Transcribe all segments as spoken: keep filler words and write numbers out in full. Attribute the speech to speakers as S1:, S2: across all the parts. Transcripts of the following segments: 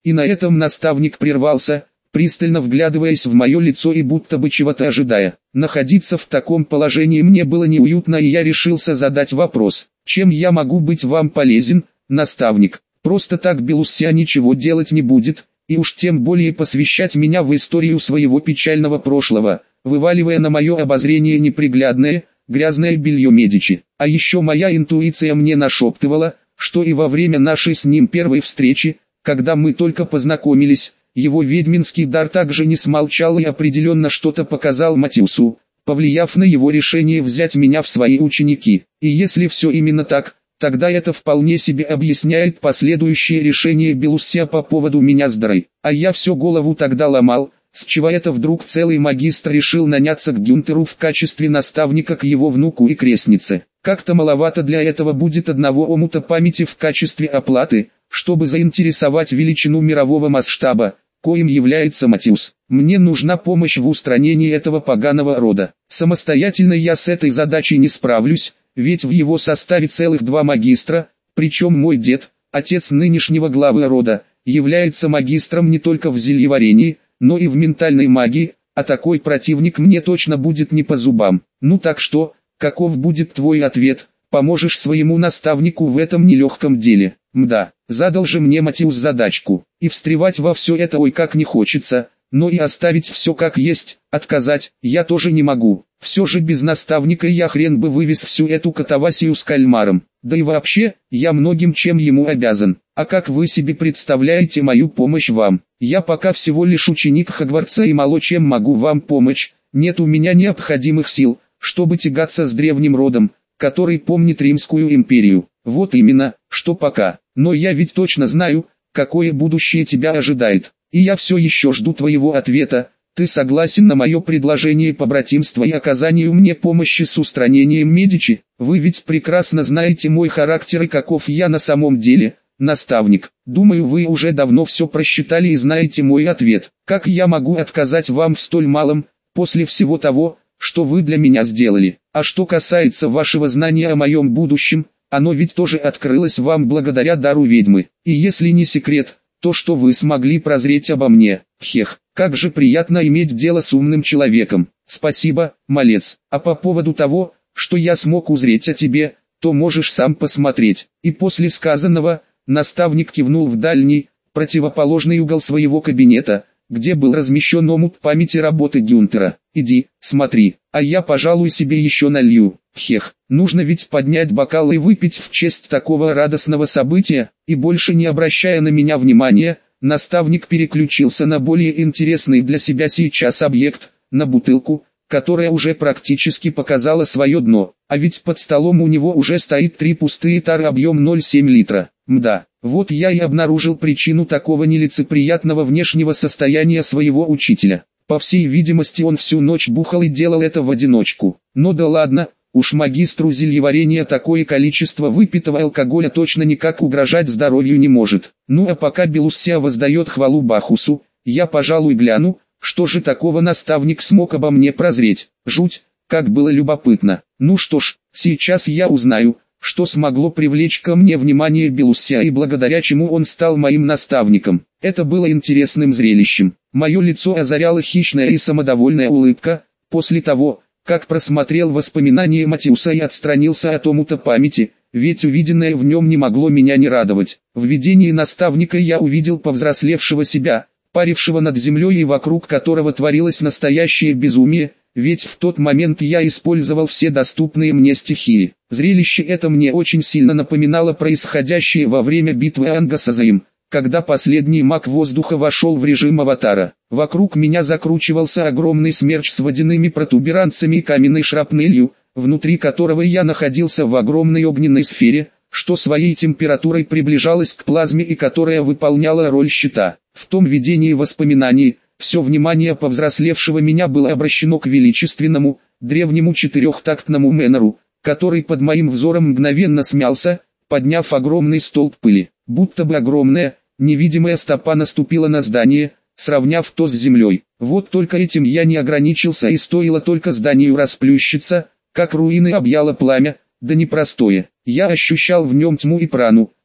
S1: И на этом наставник прервался, пристально вглядываясь в мое лицо и будто бы чего-то ожидая. Находиться в таком положении мне было неуютно, и я решился задать вопрос: чем я могу быть вам полезен, наставник? Просто так Белуссия ничего делать не будет, и уж тем более посвящать меня в историю своего печального прошлого, вываливая на мое обозрение неприглядное, грязное белье Медичи. А еще моя интуиция мне нашептывала, что и во время нашей с ним первой встречи, когда мы только познакомились, его ведьминский дар также не смолчал и определенно что-то показал Матиусу, повлияв на его решение взять меня в свои ученики. И если все именно так, тогда это вполне себе объясняет последующее решение Белуссия по поводу меня с Дрой. А я все голову тогда ломал, с чего это вдруг целый магистр решил наняться к Гюнтеру в качестве наставника к его внуку и крестнице. Как-то маловато для этого будет одного омута памяти в качестве оплаты, чтобы заинтересовать величину мирового масштаба, коим является Матиус. Мне нужна помощь в устранении этого поганого рода. Самостоятельно я с этой задачей не справлюсь, ведь в его составе целых два магистра, причем мой дед, отец нынешнего главы рода, является магистром не только в зельеварении, но и в ментальной магии, а такой противник мне точно будет не по зубам. Ну так что, каков будет твой ответ? Поможешь своему наставнику в этом нелегком деле? Мда, задал же мне Матиус задачку, и встревать во все это ой как не хочется, но и оставить все как есть, отказать, я тоже не могу. Все же без наставника я хрен бы вывез всю эту катавасию с кальмаром, да и вообще, я многим чем ему обязан. А как вы себе представляете мою помощь вам? Я пока всего лишь ученик Хогвартса и мало чем могу вам помочь, нет у меня необходимых сил, чтобы тягаться с древним родом, который помнит Римскую империю. Вот именно, что пока. Но я ведь точно знаю, какое будущее тебя ожидает. И я все еще жду твоего ответа. Ты согласен на мое предложение побратимства и оказанию мне помощи с устранением Медичи? Вы ведь прекрасно знаете мой характер и каков я на самом деле, наставник. Думаю, вы уже давно все просчитали и знаете мой ответ. Как я могу отказать вам в столь малом, после всего того, что вы для меня сделали? А что касается вашего знания о моем будущем, оно ведь тоже открылось вам благодаря дару ведьмы. И если не секрет, то что вы смогли прозреть обо мне. Хех, как же приятно иметь дело с умным человеком. Спасибо, малец. А по поводу того, что я смог узреть о тебе, то можешь сам посмотреть. И после сказанного, наставник кивнул в дальний, противоположный угол своего кабинета, где был размещен омут памяти работы Гюнтера. Иди, смотри, а я, пожалуй, себе еще налью. Хех, нужно ведь поднять бокал и выпить в честь такого радостного события. И больше не обращая на меня внимания, наставник переключился на более интересный для себя сейчас объект, на бутылку, которая уже практически показала свое дно. А ведь под столом у него уже стоит три пустые тары объем ноль целых семь десятых литра. Мда, вот я и обнаружил причину такого нелицеприятного внешнего состояния своего учителя. По всей видимости, он всю ночь бухал и делал это в одиночку. Но да ладно, уж магистру зельеварения такое количество выпитого алкоголя точно никак угрожать здоровью не может. Ну а пока Белуссия воздает хвалу Бахусу, я, пожалуй, гляну, что же такого наставник смог обо мне прозреть. Жуть, как было любопытно. Ну что ж, сейчас я узнаю, что смогло привлечь ко мне внимание Белуссия и благодаря чему он стал моим наставником. Это было интересным зрелищем. Мое лицо озаряла хищная и самодовольная улыбка. После того, как просмотрел воспоминания Матиуса и отстранился от омута памяти, ведь увиденное в нем не могло меня не радовать. В видении наставника я увидел повзрослевшего себя, парившего над землей и вокруг которого творилось настоящее безумие, ведь в тот момент я использовал все доступные мне стихии. Зрелище это мне очень сильно напоминало происходящее во время битвы Анга с Азаем, когда последний маг воздуха вошел в режим аватара. Вокруг меня закручивался огромный смерч с водяными протуберанцами и каменной шрапнелью, внутри которого я находился в огромной огненной сфере, что своей температурой приближалась к плазме и которая выполняла роль щита. В том видении воспоминаний, все внимание повзрослевшего меня было обращено к величественному, древнему четырехтактному Мэннеру, который под моим взором мгновенно смялся, подняв огромный столб пыли. Будто бы огромная, невидимая стопа наступила на здание, сравняв то с землей. Вот только этим я не ограничился, и стоило только зданию расплющиться, как руины объяло пламя, да непростое. Я ощущал в нем тьму и прану,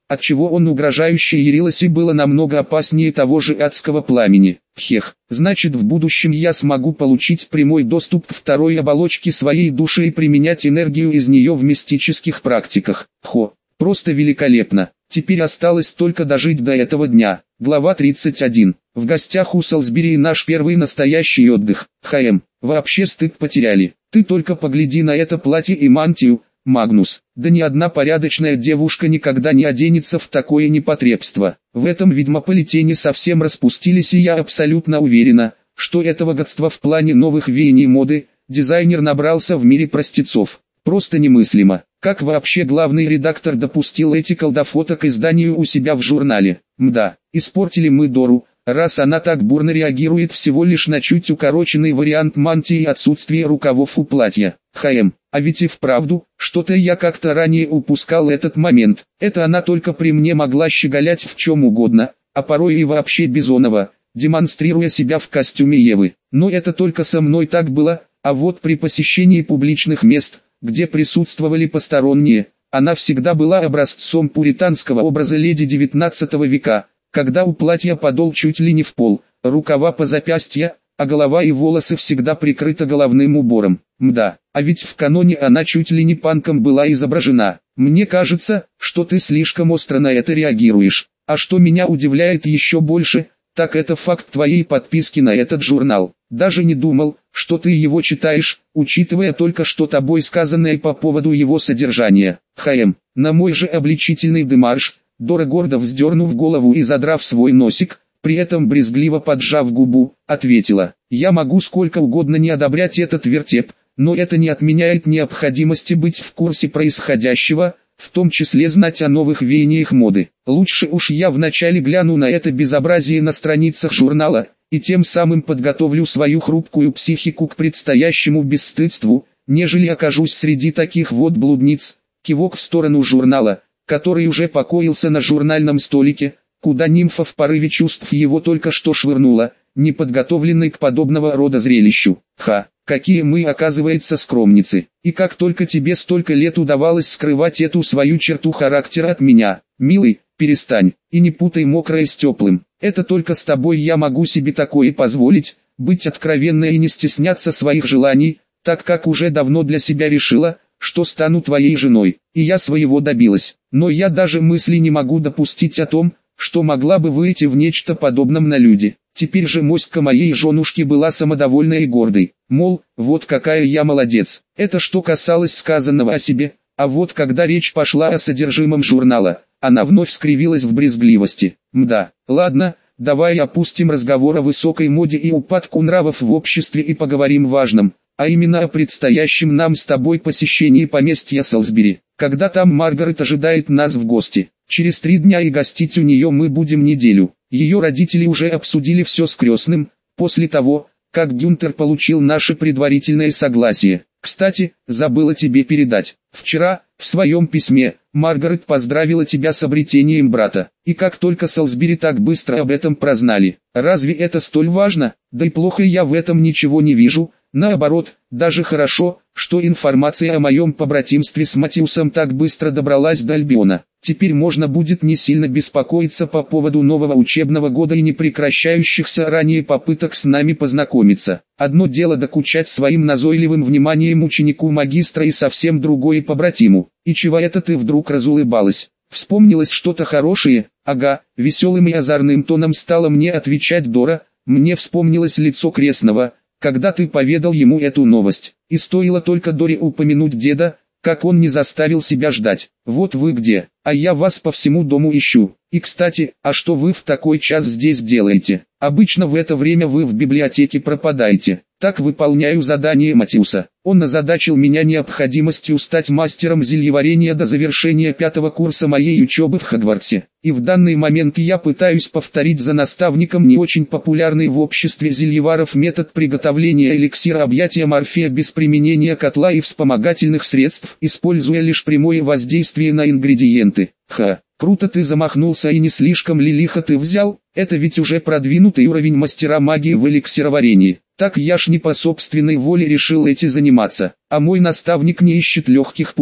S1: отчего он угрожающе ярилось и было намного опаснее того же адского пламени. Хех, значит в будущем я смогу получить прямой доступ к второй оболочке своей души и применять энергию из нее в мистических практиках. Хо, просто великолепно. Теперь осталось только дожить до этого дня. Глава тридцать один. В гостях у Солсбери наш первый настоящий отдых. ХМ, вообще стыд потеряли. Ты только погляди на это платье и мантию, Магнус. Да ни одна порядочная девушка никогда не оденется в такое непотребство. В этом ведьмополитене совсем распустились, и я абсолютно уверена, что этого гадства в плане новых веяний моды дизайнер набрался в мире простецов. Просто немыслимо. Как вообще главный редактор допустил эти колдофото к изданию у себя в журнале? Мда, испортили мы Дору, раз она так бурно реагирует всего лишь на чуть укороченный вариант мантии и отсутствие рукавов у платья. ХМ, а ведь и вправду, что-то я как-то ранее упускал этот момент. Это она только при мне могла щеголять в чем угодно, а порой и вообще бизоново, демонстрируя себя в костюме Евы. Но это только со мной так было, а вот при посещении публичных мест, где присутствовали посторонние, она всегда была образцом пуританского образа леди девятнадцатого века, когда у платья подол чуть ли не в пол, рукава по запястья, а голова и волосы всегда прикрыты головным убором. Мда, а ведь в каноне она чуть ли не панком была изображена. Мне кажется, что ты слишком остро на это реагируешь. А что меня удивляет еще больше, так это факт твоей подписки на этот журнал. Даже не думал, что ты его читаешь, учитывая только что тобой сказанное по поводу его содержания. ХМ, на мой же обличительный демарш, Дора гордо вздернув голову и задрав свой носик, при этом брезгливо поджав губу, ответила: «Я могу сколько угодно не одобрять этот вертеп, но это не отменяет необходимости быть в курсе происходящего, в том числе знать о новых веяниях моды. Лучше уж я вначале гляну на это безобразие на страницах журнала, и тем самым подготовлю свою хрупкую психику к предстоящему бесстыдству, нежели окажусь среди таких вот блудниц». Кивок в сторону журнала, который уже покоился на журнальном столике, куда нимфа в порыве чувств его только что швырнула, неподготовленный к подобного рода зрелищу. Ха, какие мы, оказывается, скромницы. И как только тебе столько лет удавалось скрывать эту свою черту характера от меня. Милый, перестань, и не путай мокрое с теплым. Это только с тобой я могу себе такое позволить, быть откровенной и не стесняться своих желаний, так как уже давно для себя решила, что стану твоей женой, и я своего добилась. Но я даже мысли не могу допустить о том, что могла бы выйти в нечто подобном на люди. Теперь же моська моей женушки была самодовольной и гордой, мол, вот какая я молодец. Это что касалось сказанного о себе, а вот когда речь пошла о содержимом журнала, она вновь скривилась в брезгливости. Мда, ладно, давай опустим разговор о высокой моде и упадку нравов в обществе и поговорим важном, а именно о предстоящем нам с тобой посещении поместья Солсбери, когда там Маргарет ожидает нас в гости. Через три дня и гостить у нее мы будем неделю. Ее родители уже обсудили все с крестным, после того, как Гюнтер получил наше предварительное согласие. Кстати, забыла тебе передать. Вчера, в своем письме, Маргарет поздравила тебя с обретением брата. И как только Солсбери так быстро об этом прознали. Разве это столь важно? Да и плохо я в этом ничего не вижу. Наоборот, даже хорошо, что информация о моем побратимстве с Матиусом так быстро добралась до Альбиона. Теперь можно будет не сильно беспокоиться по поводу нового учебного года и непрекращающихся ранее попыток с нами познакомиться. Одно дело докучать своим назойливым вниманием ученику магистра и совсем другое побратиму. И чего это ты вдруг разулыбалась? Вспомнилось что-то хорошее? Ага, веселым и озорным тоном стала мне отвечать Дора. Мне вспомнилось лицо крестного, когда ты поведал ему эту новость. И стоило только Доре упомянуть деда, как он не заставил себя ждать. Вот вы где, а я вас по всему дому ищу. И кстати, а что вы в такой час здесь делаете? Обычно в это время вы в библиотеке пропадаете. Так выполняю задание Матиуса. Он озадачил меня необходимостью стать мастером зельеварения до завершения пятого курса моей учебы в Хогвартсе. И в данный момент я пытаюсь повторить за наставником не очень популярный в обществе зельеваров метод приготовления эликсира объятия Морфея без применения котла и вспомогательных средств, используя лишь прямое воздействие на ингредиенты. Ха, круто ты замахнулся, и не слишком ли лихо ты взял? Это ведь уже продвинутый уровень мастера магии в эликсироварении. Так я ж не по собственной воле решил этим заниматься, а мой наставник не ищет легких путей.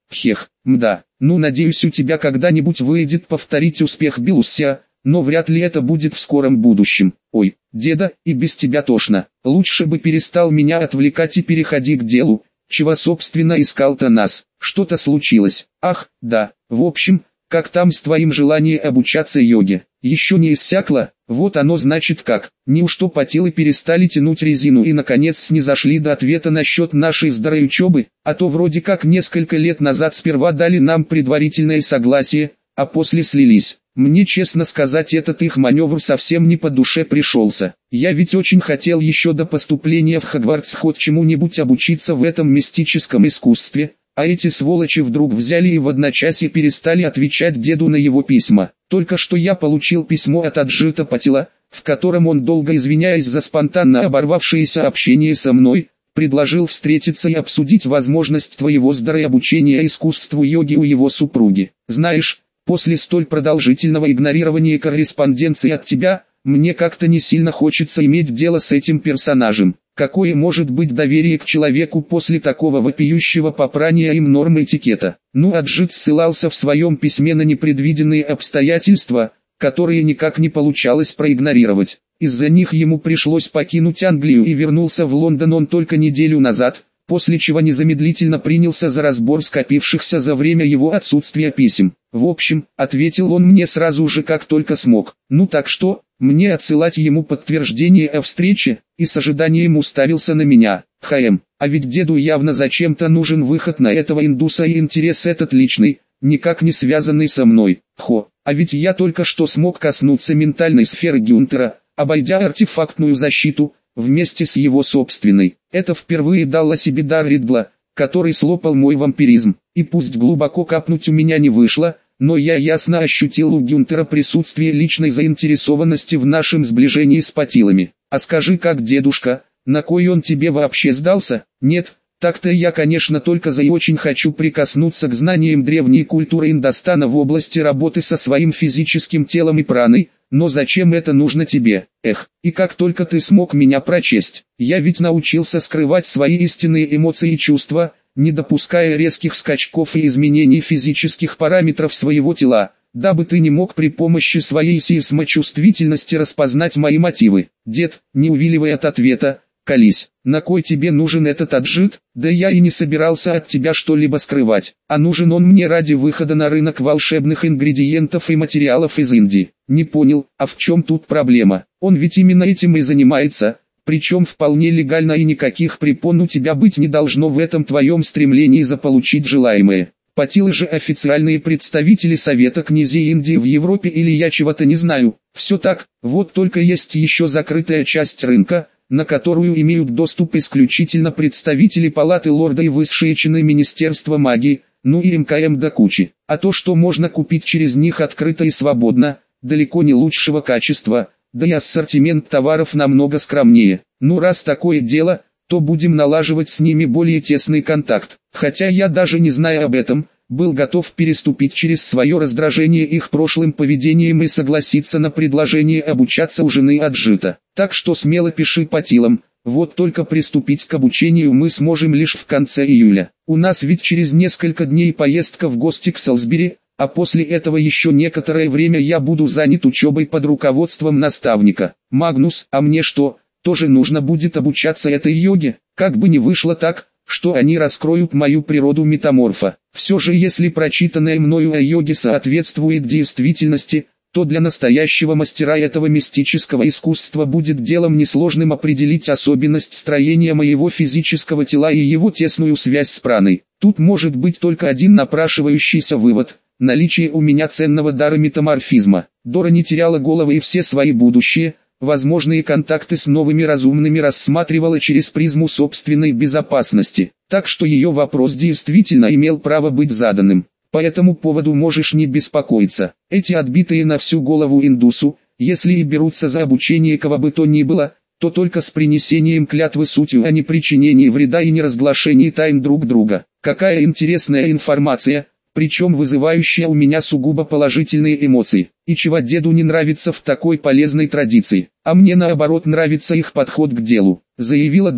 S1: Хех, мда, ну надеюсь у тебя когда-нибудь выйдет повторить успех Белуссия, но вряд ли это будет в скором будущем. Ой, деда, и без тебя тошно. Лучше бы перестал меня отвлекать и переходи к делу. Чего собственно искал-то нас? Что-то случилось? Ах, да, в общем, как там с твоим желанием обучаться йоге? Еще не иссякло? Вот оно значит как. Неужто потелы перестали тянуть резину и наконец снизошли до ответа насчет нашей здоровой учебы? А то вроде как несколько лет назад сперва дали нам предварительное согласие, а после слились. Мне, честно сказать, этот их маневр совсем не по душе пришелся. Я ведь очень хотел еще до поступления в Хогвартс хоть чему-нибудь обучиться в этом мистическом искусстве, а эти сволочи вдруг взяли и в одночасье перестали отвечать деду на его письма. Только что я получил письмо от Аджита Патила, в котором он, долго извиняясь за спонтанно оборвавшееся общение со мной, предложил встретиться и обсудить возможность твоего обучения искусству йоги у его супруги. Знаешь, после столь продолжительного игнорирования корреспонденции от тебя, мне как-то не сильно хочется иметь дело с этим персонажем. Какое может быть доверие к человеку после такого вопиющего попрания им норм этикета? Ну, Аджит ссылался в своем письме на непредвиденные обстоятельства, которые никак не получалось проигнорировать. Из-за них ему пришлось покинуть Англию и вернулся в Лондон он только неделю назад, после чего незамедлительно принялся за разбор скопившихся за время его отсутствия писем. В общем, ответил он мне сразу же как только смог. Ну так что, мне отсылать ему подтверждение о встрече, и с ожиданием уставился на меня. Хм, а ведь деду явно зачем-то нужен выход на этого индуса и интерес этот личный, никак не связанный со мной. Хо, а ведь я только что смог коснуться ментальной сферы Гюнтера, обойдя артефактную защиту, вместе с его собственной. Это впервые дало себе дар Ридла, который слопал мой вампиризм. И пусть глубоко капнуть у меня не вышло, но я ясно ощутил у Гюнтера присутствие личной заинтересованности в нашем сближении с Патилами. А скажи как, дедушка, на кой он тебе вообще сдался? Нет, так-то я, конечно, только за и очень хочу прикоснуться к знаниям древней культуры Индостана в области работы со своим физическим телом и праной, но зачем это нужно тебе? Эх, и как только ты смог меня прочесть, я ведь научился скрывать свои истинные эмоции и чувства, не допуская резких скачков и изменений физических параметров своего тела, дабы ты не мог при помощи своей сейсмочувствительности распознать мои мотивы. Дед, не увиливай от ответа, колись, на кой тебе нужен этот Аджит? Да я и не собирался от тебя что-либо скрывать, а нужен он мне ради выхода на рынок волшебных ингредиентов и материалов из Индии. Не понял, а в чем тут проблема? Он ведь именно этим и занимается, причем вполне легально, и никаких препон у тебя быть не должно в этом твоем стремлении заполучить желаемое. Патилы же официальные представители Совета князей Индии в Европе, или я чего-то не знаю. Все так, вот только есть еще закрытая часть рынка, на которую имеют доступ исключительно представители Палаты Лорда и высшие чины Министерства магии, ну и МКМ до кучи. А то, что можно купить через них открыто и свободно, далеко не лучшего качества, да и ассортимент товаров намного скромнее. Ну раз такое дело, то будем налаживать с ними более тесный контакт. Хотя я даже не зная об этом, был готов переступить через свое раздражение их прошлым поведением и согласиться на предложение обучаться у жены Аджита. Так что смело пиши Патилам, вот только приступить к обучению мы сможем лишь в конце июля. У нас ведь через несколько дней поездка в гости к Солсбери, а после этого еще некоторое время я буду занят учебой под руководством наставника. Магнус, а мне что, тоже нужно будет обучаться этой йоге? Как бы ни вышло так, что они раскроют мою природу метаморфа. Все же если прочитанное мною о йоге соответствует действительности, то для настоящего мастера этого мистического искусства будет делом несложным определить особенность строения моего физического тела и его тесную связь с праной. Тут может быть только один напрашивающийся вывод – наличие у меня ценного дара метаморфизма. Дора не теряла головы и все свои будущие, возможные контакты с новыми разумными рассматривала через призму собственной безопасности, так что ее вопрос действительно имел право быть заданным. По этому поводу можешь не беспокоиться. Эти отбитые на всю голову индусу, если и берутся за обучение кого бы то ни было, то только с принесением клятвы сутью о непричинении вреда и неразглашении тайн друг друга. Какая интересная информация, причем вызывающая у меня сугубо положительные эмоции. И чего деду не нравится в такой полезной традиции, а мне наоборот нравится их подход к делу, заявила Дора.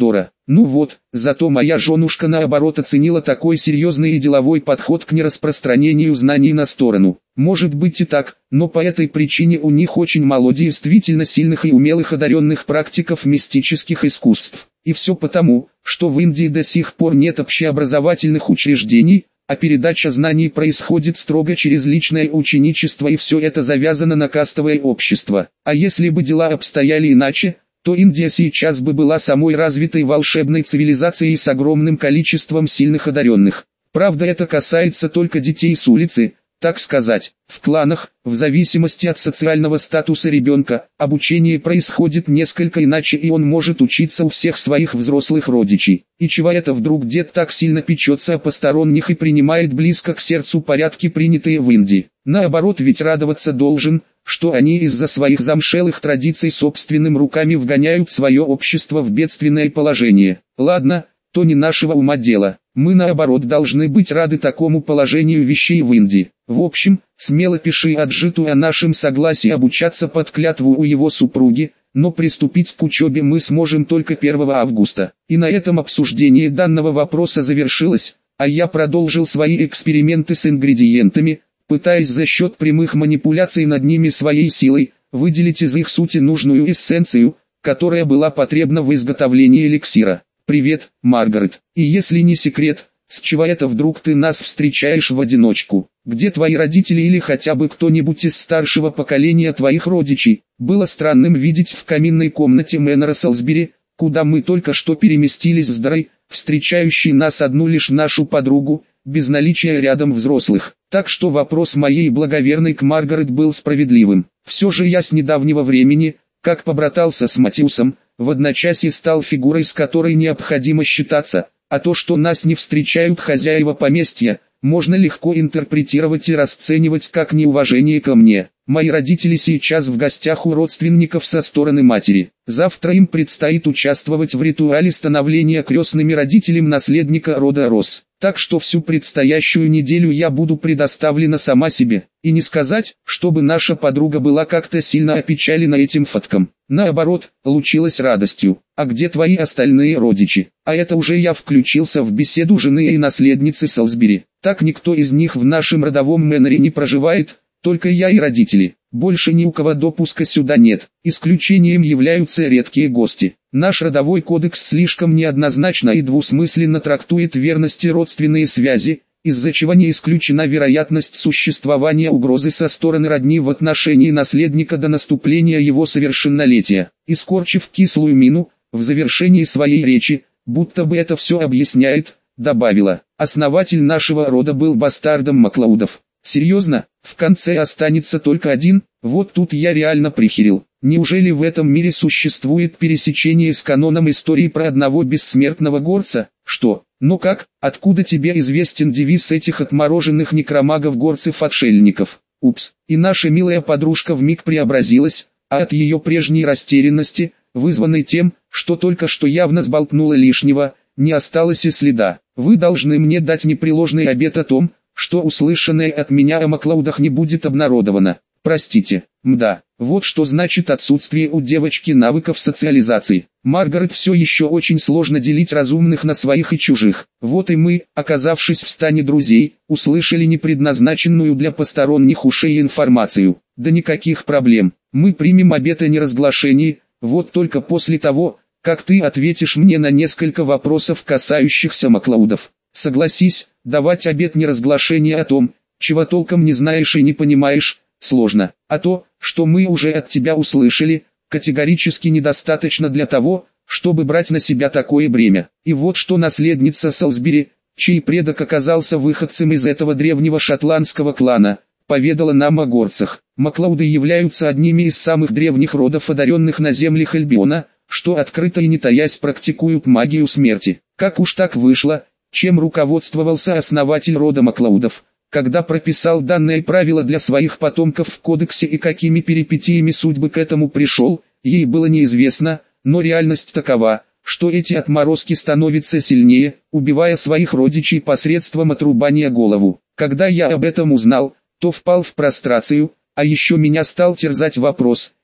S1: Ну вот, зато моя женушка наоборот оценила такой серьезный и деловой подход к нераспространению знаний на сторону. Может быть и так, но по этой причине у них очень мало действительно сильных и умелых одаренных практиков мистических искусств. И все потому, что в Индии до сих пор нет общеобразовательных учреждений, а передача знаний происходит строго через личное ученичество, и все это завязано на кастовое общество. А если бы дела обстояли иначе, то Индия сейчас бы была самой развитой волшебной цивилизацией с огромным количеством сильных одаренных. Правда, это касается только детей с улицы, так сказать. В кланах, в зависимости от социального статуса ребенка, обучение происходит несколько иначе, и он может учиться у всех своих взрослых родичей. И чего это вдруг дед так сильно печется о посторонних и принимает близко к сердцу порядки, принятые в Индии? Наоборот, ведь радоваться должен, что они из-за своих замшелых традиций собственными руками вгоняют свое общество в бедственное положение. Ладно, то не нашего ума дело. Мы наоборот должны быть рады такому положению вещей в Индии. В общем, смело пиши Аджиту о нашем согласии обучаться под клятву у его супруги, но приступить к учебе мы сможем только первого августа. И на этом обсуждение данного вопроса завершилось, а я продолжил свои эксперименты с ингредиентами, пытаясь за счет прямых манипуляций над ними своей силой, выделить из их сути нужную эссенцию, которая была потребна в изготовлении эликсира. «Привет, Маргарет. И если не секрет, с чего это вдруг ты нас встречаешь в одиночку? Где твои родители или хотя бы кто-нибудь из старшего поколения твоих родичей?» Было странным видеть в каминной комнате Мэннера Солсбери, куда мы только что переместились с Дрой, встречающей нас одну лишь нашу подругу, без наличия рядом взрослых. Так что вопрос моей благоверной к Маргарет был справедливым. Все же я с недавнего времени, как побратался с Матиусом, в одночасье стал фигурой, с которой необходимо считаться, а то, что нас не встречают хозяева поместья, можно легко интерпретировать и расценивать как неуважение ко мне. Мои родители сейчас в гостях у родственников со стороны матери. Завтра им предстоит участвовать в ритуале становления крестными родителем наследника рода Росс. Так что всю предстоящую неделю я буду предоставлена сама себе. И не сказать, чтобы наша подруга была как-то сильно опечалена этим фактом. Наоборот, лучилась радостью. «А где твои остальные родичи?» А это уже я включился в беседу жены и наследницы Солсбери. Так никто из них в нашем родовом Мэннере не проживает, только я и родители. Больше ни у кого допуска сюда нет. Исключением являются редкие гости. Наш родовой кодекс слишком неоднозначно и двусмысленно трактует верность и родственные связи, из-за чего не исключена вероятность существования угрозы со стороны родни в отношении наследника до наступления его совершеннолетия. Искорчив кислую мину, в завершении своей речи, будто бы это все объясняет, добавила: «Основатель нашего рода был бастардом Маклаудов». Серьезно? В конце останется только один? Вот тут я реально прихерил. Неужели в этом мире существует пересечение с каноном истории про одного бессмертного горца? Что? Ну как, откуда тебе известен девиз этих отмороженных некромагов-горцев-отшельников? Упс, и наша милая подружка вмиг преобразилась, а от ее прежней растерянности, вызванной тем, что только что явно сболтнула лишнего, не осталось и следа. Вы должны мне дать непреложный обет о том, что услышанное от меня о Маклаудах не будет обнародовано. Простите, мда, вот что значит отсутствие у девочки навыков социализации. Маргарет все еще очень сложно делить разумных на своих и чужих. Вот и мы, оказавшись в стане друзей, услышали непредназначенную для посторонних ушей информацию. Да никаких проблем, мы примем обет о неразглашении, вот только после того, как ты ответишь мне на несколько вопросов, касающихся Маклаудов. Согласись, давать обет неразглашения о том, чего толком не знаешь и не понимаешь, сложно. А то, что мы уже от тебя услышали, категорически недостаточно для того, чтобы брать на себя такое бремя. И вот что наследница Солсбери, чей предок оказался выходцем из этого древнего шотландского клана, поведала нам о горцах. Маклауды являются одними из самых древних родов, одаренных на землях Альбиона, что открыто и не таясь практикуют магию смерти. Как уж так вышло, чем руководствовался основатель рода Маклаудов, когда прописал данное правило для своих потомков в кодексе, и какими перипетиями судьбы к этому пришел, ей было неизвестно, но реальность такова, что эти отморозки становятся сильнее, убивая своих родичей посредством отрубания голову. Когда я об этом узнал, то впал в прострацию, а еще меня стал терзать вопрос,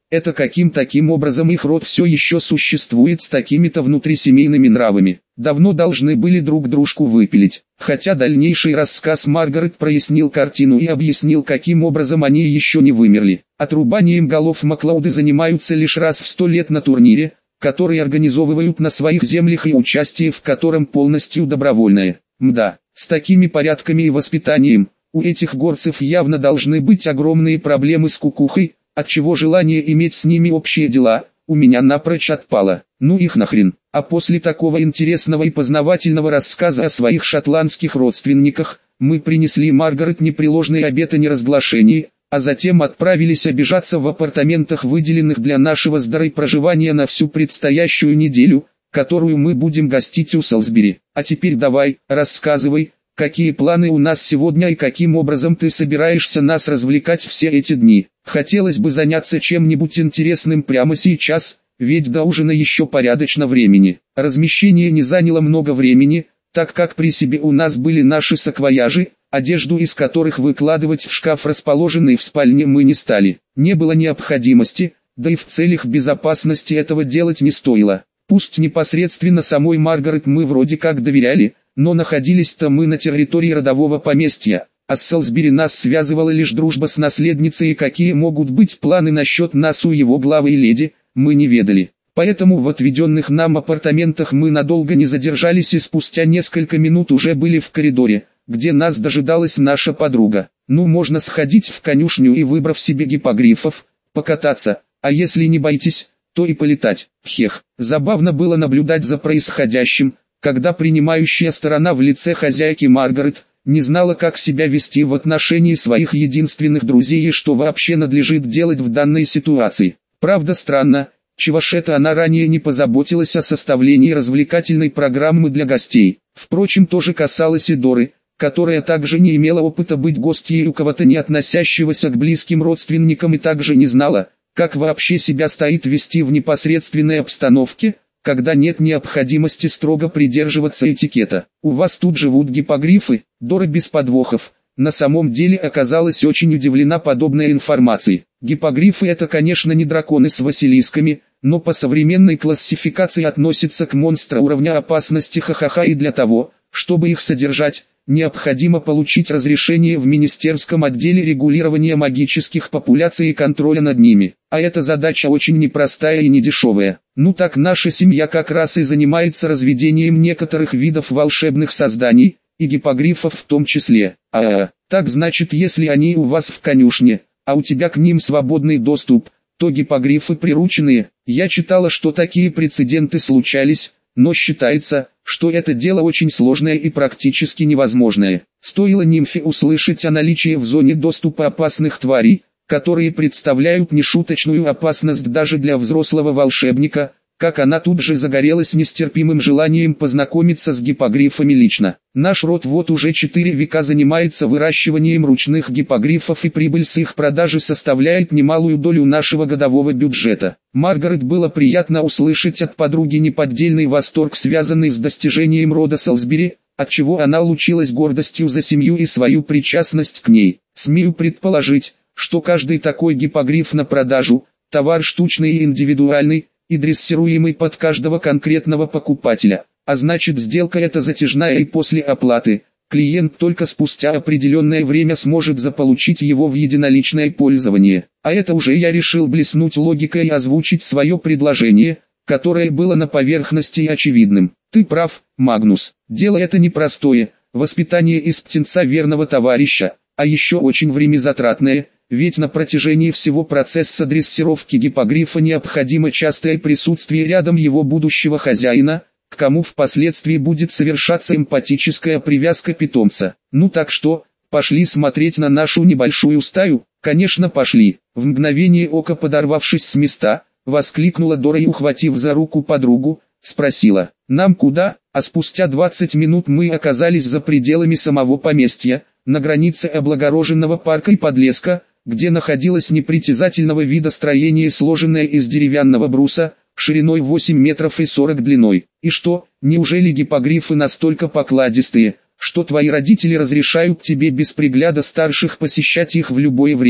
S1: Это каким таким образом их род все еще существует с такими-то внутрисемейными нравами. Давно должны были друг дружку выпилить. Хотя дальнейший рассказ Маргарет прояснил картину и объяснил, каким образом они еще не вымерли. Отрубанием голов Маклауды занимаются лишь раз в сто лет на турнире, который организовывают на своих землях и участие в котором полностью добровольное. Мда, с такими порядками и воспитанием, у этих горцев явно должны быть огромные проблемы с кукухой, отчего желание иметь с ними общие дела у меня напрочь отпало. Ну их нахрен. А после такого интересного и познавательного рассказа о своих шотландских родственниках, мы принесли Маргарет непреложный обет о неразглашении, а затем отправились обижаться в апартаментах, выделенных для нашего с Дорой проживания на всю предстоящую неделю, которую мы будем гостить у Солсбери. А теперь давай, рассказывай, какие планы у нас сегодня и каким образом ты собираешься нас развлекать все эти дни. Хотелось бы заняться чем-нибудь интересным прямо сейчас, ведь до ужина еще порядочно времени. Размещение не заняло много времени, так как при себе у нас были наши саквояжи, одежду из которых выкладывать в шкаф, расположенный в спальне, мы не стали. Не было необходимости, да и в целях безопасности этого делать не стоило. Пусть непосредственно самой Маргарет мы вроде как доверяли, но находились-то мы на территории родового поместья, а с Солсбери нас связывала лишь дружба с наследницей, и какие могут быть планы насчет нас у его главы и леди, мы не ведали. Поэтому в отведенных нам апартаментах мы надолго не задержались и спустя несколько минут уже были в коридоре, где нас дожидалась наша подруга. Ну, можно сходить в конюшню и, выбрав себе гиппогрифов, покататься, а если не боитесь, то и полетать. Хех, забавно было наблюдать за происходящим, когда принимающая сторона в лице хозяйки Маргарет не знала, как себя вести в отношении своих единственных друзей и что вообще надлежит делать в данной ситуации. Правда, странно, чего ж это она ранее не позаботилась о составлении развлекательной программы для гостей. Впрочем, тоже касалось и Доры, которая также не имела опыта быть гостьей у кого-то, не относящегося к близким родственникам, и также не знала, как вообще себя стоит вести в непосредственной обстановке, когда нет необходимости строго придерживаться этикета. У вас тут живут гиппогрифы? Дора без подвохов на самом деле оказалась очень удивлена подобной информацией. Гиппогрифы — это, конечно, не драконы с василисками, но по современной классификации относятся к монстру уровня опасности ха-ха-ха, и для того, чтобы их содержать, необходимо получить разрешение в Министерском отделе регулирования магических популяций и контроля над ними. А эта задача очень непростая и недешевая. Ну так наша семья как раз и занимается разведением некоторых видов волшебных созданий, и гиппогрифов в том числе. А, -а, -а. Так значит, если они у вас в конюшне, а у тебя к ним свободный доступ, то гиппогрифы прирученные. Я читала, что такие прецеденты случались, но считается, что это дело очень сложное и практически невозможное. Стоило нимфе услышать о наличии в зоне доступа опасных тварей, которые представляют нешуточную опасность даже для взрослого волшебника, как она тут же загорелась нестерпимым желанием познакомиться с гиппогрифами лично. Наш род вот уже четыре века занимается выращиванием ручных гиппогрифов, и прибыль с их продажи составляет немалую долю нашего годового бюджета. Маргарет было приятно услышать от подруги неподдельный восторг, связанный с достижением рода Солсбери, отчего она лучилась гордостью за семью и свою причастность к ней. Смею предположить, что каждый такой гиппогриф на продажу – товар штучный и индивидуальный, и дрессируемый под каждого конкретного покупателя, а значит, сделка эта затяжная, и после оплаты клиент только спустя определенное время сможет заполучить его в единоличное пользование. А это уже я решил блеснуть логикой и озвучить свое предложение, которое было на поверхности и очевидным. Ты прав, Магнус, дело это непростое, воспитание из птенца верного товарища, а еще очень времязатратное. Ведь на протяжении всего процесса дрессировки гиппогрифа необходимо частое присутствие рядом его будущего хозяина, к кому впоследствии будет совершаться эмпатическая привязка питомца. Ну так что, пошли смотреть на нашу небольшую стаю? Конечно, пошли. В мгновение ока подорвавшись с места, воскликнула Дора и, ухватив за руку подругу, спросила: «Нам куда?» А спустя двадцать минут мы оказались за пределами самого поместья, на границе облагороженного парка и подлеска, где находилось непритязательного вида строение, сложенное из деревянного бруса, шириной восемь метров и сорок длиной. И что, неужели гиппогрифы настолько покладистые, что твои родители разрешают тебе без пригляда старших посещать их в любое время?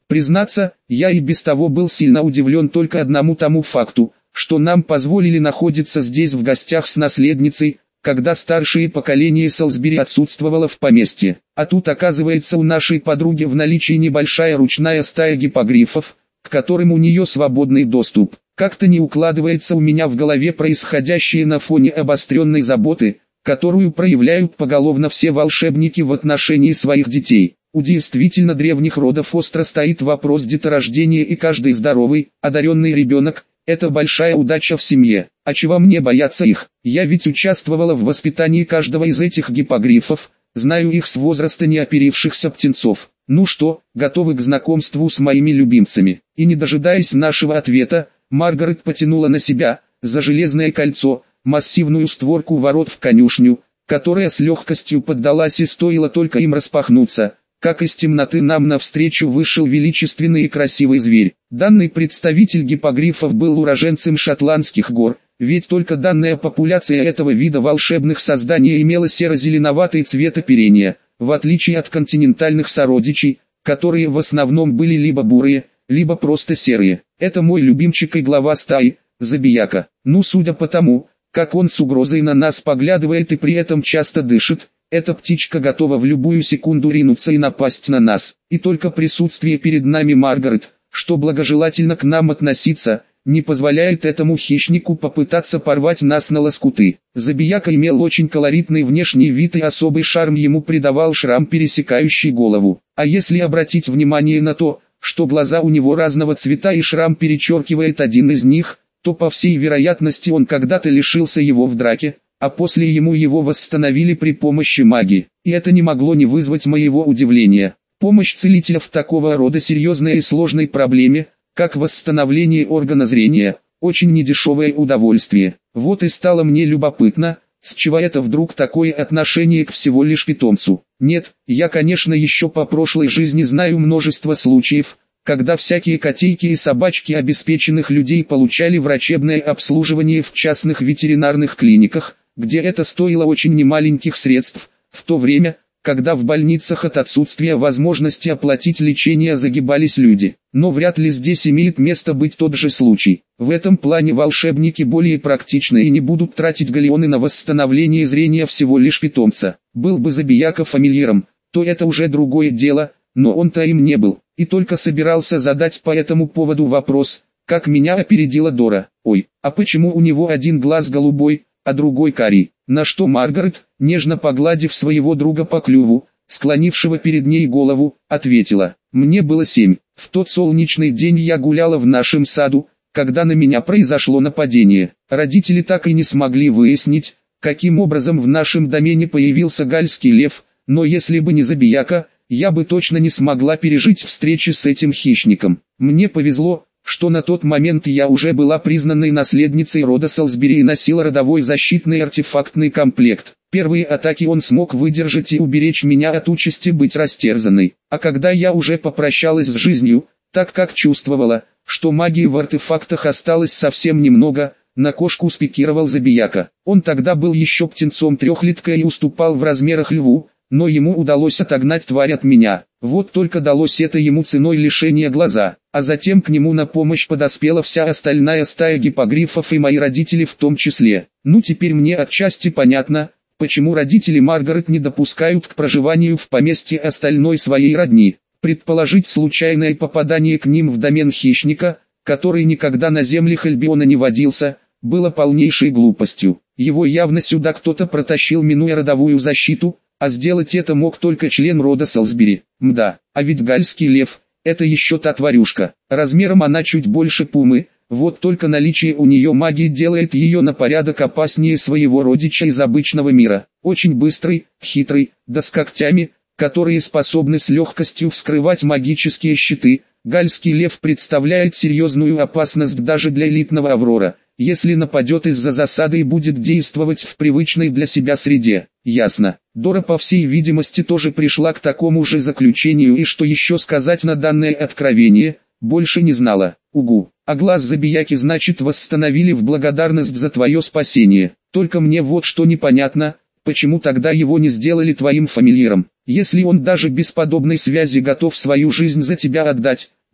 S1: Признаться, я и без того был сильно удивлен только одному тому факту, что нам позволили находиться здесь в гостях с наследницей, когда старшее поколение Солсбери отсутствовало в поместье. А тут оказывается у нашей подруги в наличии небольшая ручная стая гиппогрифов, к которым у нее свободный доступ. Как-то не укладывается у меня в голове происходящее на фоне обостренной заботы, которую проявляют поголовно все волшебники в отношении своих детей. У действительно древних родов остро стоит вопрос деторождения, и каждый здоровый, одаренный ребенок – это большая удача в семье. А чего мне бояться их? Я ведь участвовала в воспитании каждого из этих гиппогрифов, знаю их с возраста неоперившихся птенцов. Ну что, готовы к знакомству с моими любимцами? И не дожидаясь нашего ответа, Маргарет потянула на себя, за железное кольцо, массивную створку ворот в конюшню, которая с легкостью поддалась, и стоило только им распахнуться, как из темноты нам навстречу вышел величественный и красивый зверь. Данный представитель гиппогрифов был уроженцем Шотландских гор, ведь только данная популяция этого вида волшебных созданий имела серо-зеленоватый цвет оперения, в отличие от континентальных сородичей, которые в основном были либо бурые, либо просто серые. Это мой любимчик и глава стаи, Забияка. Ну, судя по тому, как он с угрозой на нас поглядывает и при этом часто дышит, эта птичка готова в любую секунду ринуться и напасть на нас. И только присутствие перед нами Маргарет, что благожелательно к нам относиться, не позволяет этому хищнику попытаться порвать нас на лоскуты. Забияка имел очень колоритный внешний вид, и особый шарм ему придавал шрам, пересекающий голову. А если обратить внимание на то, что глаза у него разного цвета и шрам перечеркивает один из них, то по всей вероятности он когда-то лишился его в драке, а после ему его восстановили при помощи магии. И это не могло не вызвать моего удивления. Помощь целителя в такого рода серьезной и сложной проблеме, как восстановление органа зрения, очень недешевое удовольствие. Вот и стало мне любопытно, с чего это вдруг такое отношение к всего лишь питомцу. Нет, я, конечно, еще по прошлой жизни знаю множество случаев, когда всякие котейки и собачки обеспеченных людей получали врачебное обслуживание в частных ветеринарных клиниках, где это стоило очень немаленьких средств, в то время, когда в больницах от отсутствия возможности оплатить лечение загибались люди. Но вряд ли здесь имеет место быть тот же случай. В этом плане волшебники более практичны и не будут тратить галлеоны на восстановление зрения всего лишь питомца. Был бы Забияка фамильяром, то это уже другое дело, но он-то им не был, и только собирался задать по этому поводу вопрос, как меня опередила Дора. Ой, а почему у него один глаз голубой, а другой карий? На что Маргарет, нежно погладив своего друга по клюву, склонившего перед ней голову, ответила: «Мне было семь. В тот солнечный день я гуляла в нашем саду, когда на меня произошло нападение. Родители так и не смогли выяснить, каким образом в нашем домене появился гальский лев, но если бы не Забияка, я бы точно не смогла пережить встречи с этим хищником. Мне повезло, что на тот момент я уже была признанной наследницей рода Солсбери и носила родовой защитный артефактный комплект. Первые атаки он смог выдержать и уберечь меня от участи быть растерзанной. А когда я уже попрощалась с жизнью, так как чувствовала, что магии в артефактах осталось совсем немного, на кошку спикировал Забияка. Он тогда был еще птенцом трехлетка и уступал в размерах льву, но ему удалось отогнать тварь от меня. Вот только далось это ему ценой лишения глаза, а затем к нему на помощь подоспела вся остальная стая гиппогрифов и мои родители в том числе. Ну теперь мне отчасти понятно, почему родители Маргарет не допускают к проживанию в поместье остальной своей родни. Предположить случайное попадание к ним в домен хищника, который никогда на землях Альбиона не водился, было полнейшей глупостью. Его явно сюда кто-то протащил, минуя родовую защиту, а сделать это мог только член рода Солсбери. Мда, а ведь гальский лев – это еще та тварюшка. Размером она чуть больше пумы, вот только наличие у нее магии делает ее на порядок опаснее своего родича из обычного мира. Очень быстрый, хитрый, да с когтями, которые способны с легкостью вскрывать магические щиты. Гальский лев представляет серьезную опасность даже для элитного Аврора, если нападет из-за засады и будет действовать в привычной для себя среде. Ясно. Дора, по всей видимости, тоже пришла к такому же заключению, и что еще сказать на данное откровение, больше не знала. Угу. А глаз Забияки, значит, восстановили в благодарность за твое спасение. Только мне вот что непонятно, почему тогда его не сделали твоим фамильяром? Если он даже без подобной связи готов свою жизнь за тебя отдать,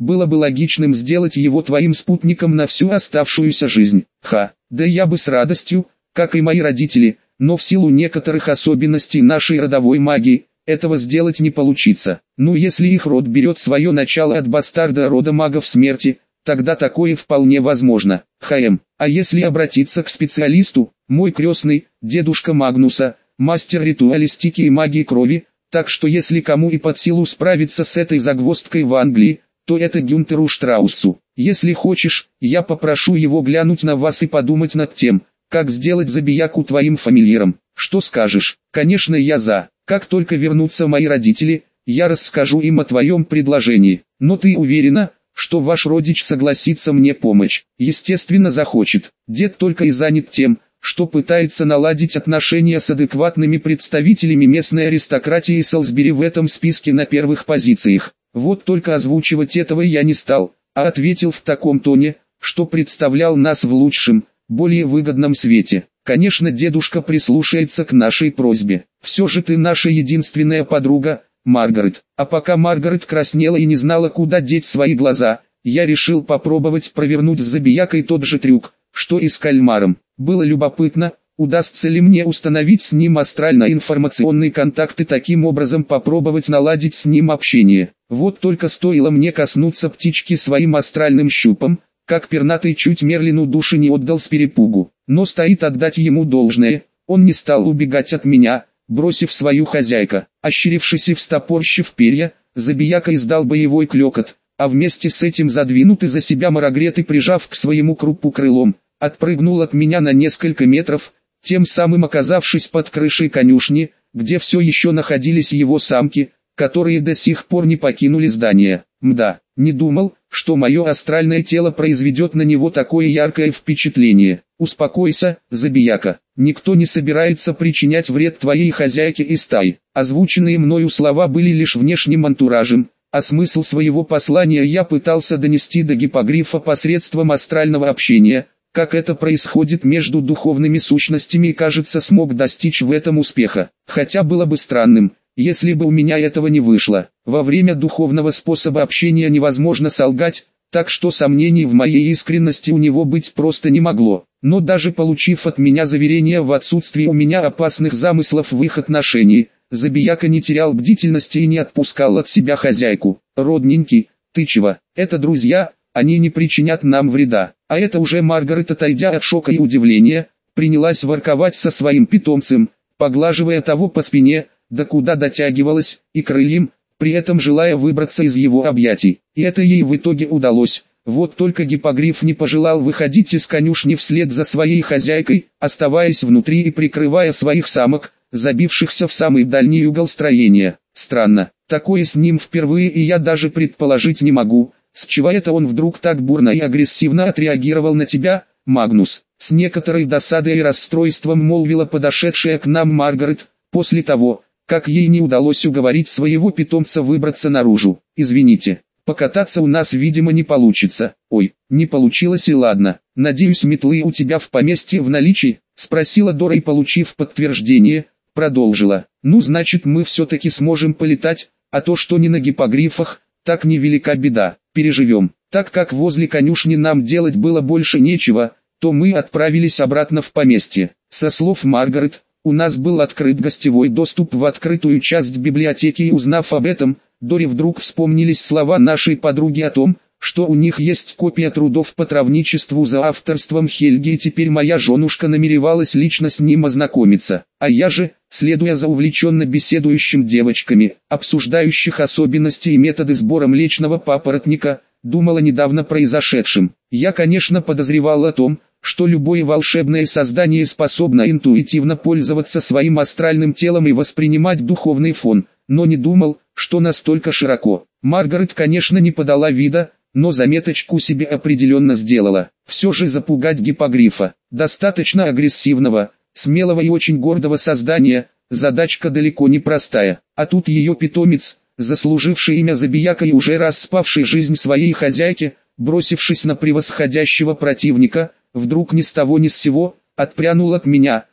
S1: было бы логичным сделать его твоим спутником на всю оставшуюся жизнь. Ха, да я бы с радостью, как и мои родители, но в силу некоторых особенностей нашей родовой магии, этого сделать не получится. Ну если их род берет свое начало от бастарда рода магов смерти, тогда такое вполне возможно. ХМ. А если обратиться к специалисту, мой крестный, дедушка Магнуса, мастер ритуалистики и магии крови, так что если кому и под силу справиться с этой загвоздкой в Англии, то это Гюнтеру Штраусу. Если хочешь, я попрошу его глянуть на вас и подумать над тем, как сделать забияку твоим фамильяром. Что скажешь? Конечно, я за. Как только вернутся мои родители, я расскажу им о твоем предложении. Но ты уверена, что ваш родич согласится мне помочь? Естественно, захочет. Дед только и занят тем, что пытается наладить отношения с адекватными представителями местной аристократии, Солсбери в этом списке на первых позициях. Вот только озвучивать этого я не стал, а ответил в таком тоне, что представлял нас в лучшем, более выгодном свете. Конечно, дедушка прислушается к нашей просьбе. Все же ты наша единственная подруга, Маргарет. А пока Маргарет краснела и не знала, куда деть свои глаза, я решил попробовать провернуть с забиякой тот же трюк, что и с кальмаром. Было любопытно, удастся ли мне установить с ним астрально-информационные контакты, таким образом попробовать наладить с ним общение. Вот только стоило мне коснуться птички своим астральным щупом, как пернатый чуть Мерлину души не отдал с перепугу. Но стоит отдать ему должное, он не стал убегать от меня, бросив свою хозяйка. Ощерившись и встопорщив перья, забияка издал боевой клёкот, а вместе с этим задвинутый за себя Марагрет и прижав к своему крупу крылом, отпрыгнул от меня на несколько метров, тем самым оказавшись под крышей конюшни, где все еще находились его самки, которые до сих пор не покинули здание. Мда, не думал, что мое астральное тело произведет на него такое яркое впечатление. Успокойся, забияка, никто не собирается причинять вред твоей хозяйке и стае. Озвученные мною слова были лишь внешним антуражем, а смысл своего послания я пытался донести до гиппогрифа посредством астрального общения, как это происходит между духовными сущностями, и, кажется, смог достичь в этом успеха. Хотя было бы странным, если бы у меня этого не вышло. Во время духовного способа общения невозможно солгать, так что сомнений в моей искренности у него быть просто не могло. Но даже получив от меня заверение в отсутствии у меня опасных замыслов в их отношении, забияка не терял бдительности и не отпускал от себя хозяйку. «Родненький, ты чего? Это друзья, они не причинят нам вреда». А это уже Маргарет, отойдя от шока и удивления, принялась ворковать со своим питомцем, поглаживая того по спине, да куда дотягивалась, и крыльям, при этом желая выбраться из его объятий. И это ей в итоге удалось. Вот только гиппогриф не пожелал выходить из конюшни вслед за своей хозяйкой, оставаясь внутри и прикрывая своих самок, забившихся в самый дальний угол строения. Странно, такое с ним впервые, и я даже предположить не могу, с чего это он вдруг так бурно и агрессивно отреагировал на тебя, Магнус. С некоторой досадой и расстройством молвила подошедшая к нам Маргарет, после того, как ей не удалось уговорить своего питомца выбраться наружу. «Извините, покататься у нас, видимо, не получится». «Ой, не получилось и ладно. Надеюсь, метлы у тебя в поместье в наличии?» — спросила Дора и, получив подтверждение, продолжила. «Ну, значит, мы все-таки сможем полетать, а то, что не на гиппогрифах, так невелика беда, переживем». Так как возле конюшни нам делать было больше нечего, то мы отправились обратно в поместье. Со слов Маргарет, у нас был открыт гостевой доступ в открытую часть библиотеки, и узнав об этом, Доре вдруг вспомнились слова нашей подруги о том, что у них есть копия трудов по травничеству за авторством Хельги, и теперь моя женушка намеревалась лично с ним ознакомиться. А я же, следуя за увлеченно беседующим девочками, обсуждающих особенности и методы сбора млечного папоротника, думала недавно произошедшем. Я, конечно, подозревал о том, что любое волшебное создание способно интуитивно пользоваться своим астральным телом и воспринимать духовный фон, но не думал, что настолько широко. Маргарет, конечно, не подала вида, но заметочку себе определенно сделала. Все же запугать гиппогрифа, достаточно агрессивного, смелого и очень гордого создания, задачка далеко не простая. А тут ее питомец, заслуживший имя забияка и уже раз спавший жизнь своей хозяйке, бросившись на превосходящего противника, вдруг ни с того ни с сего, отпрянул от меня,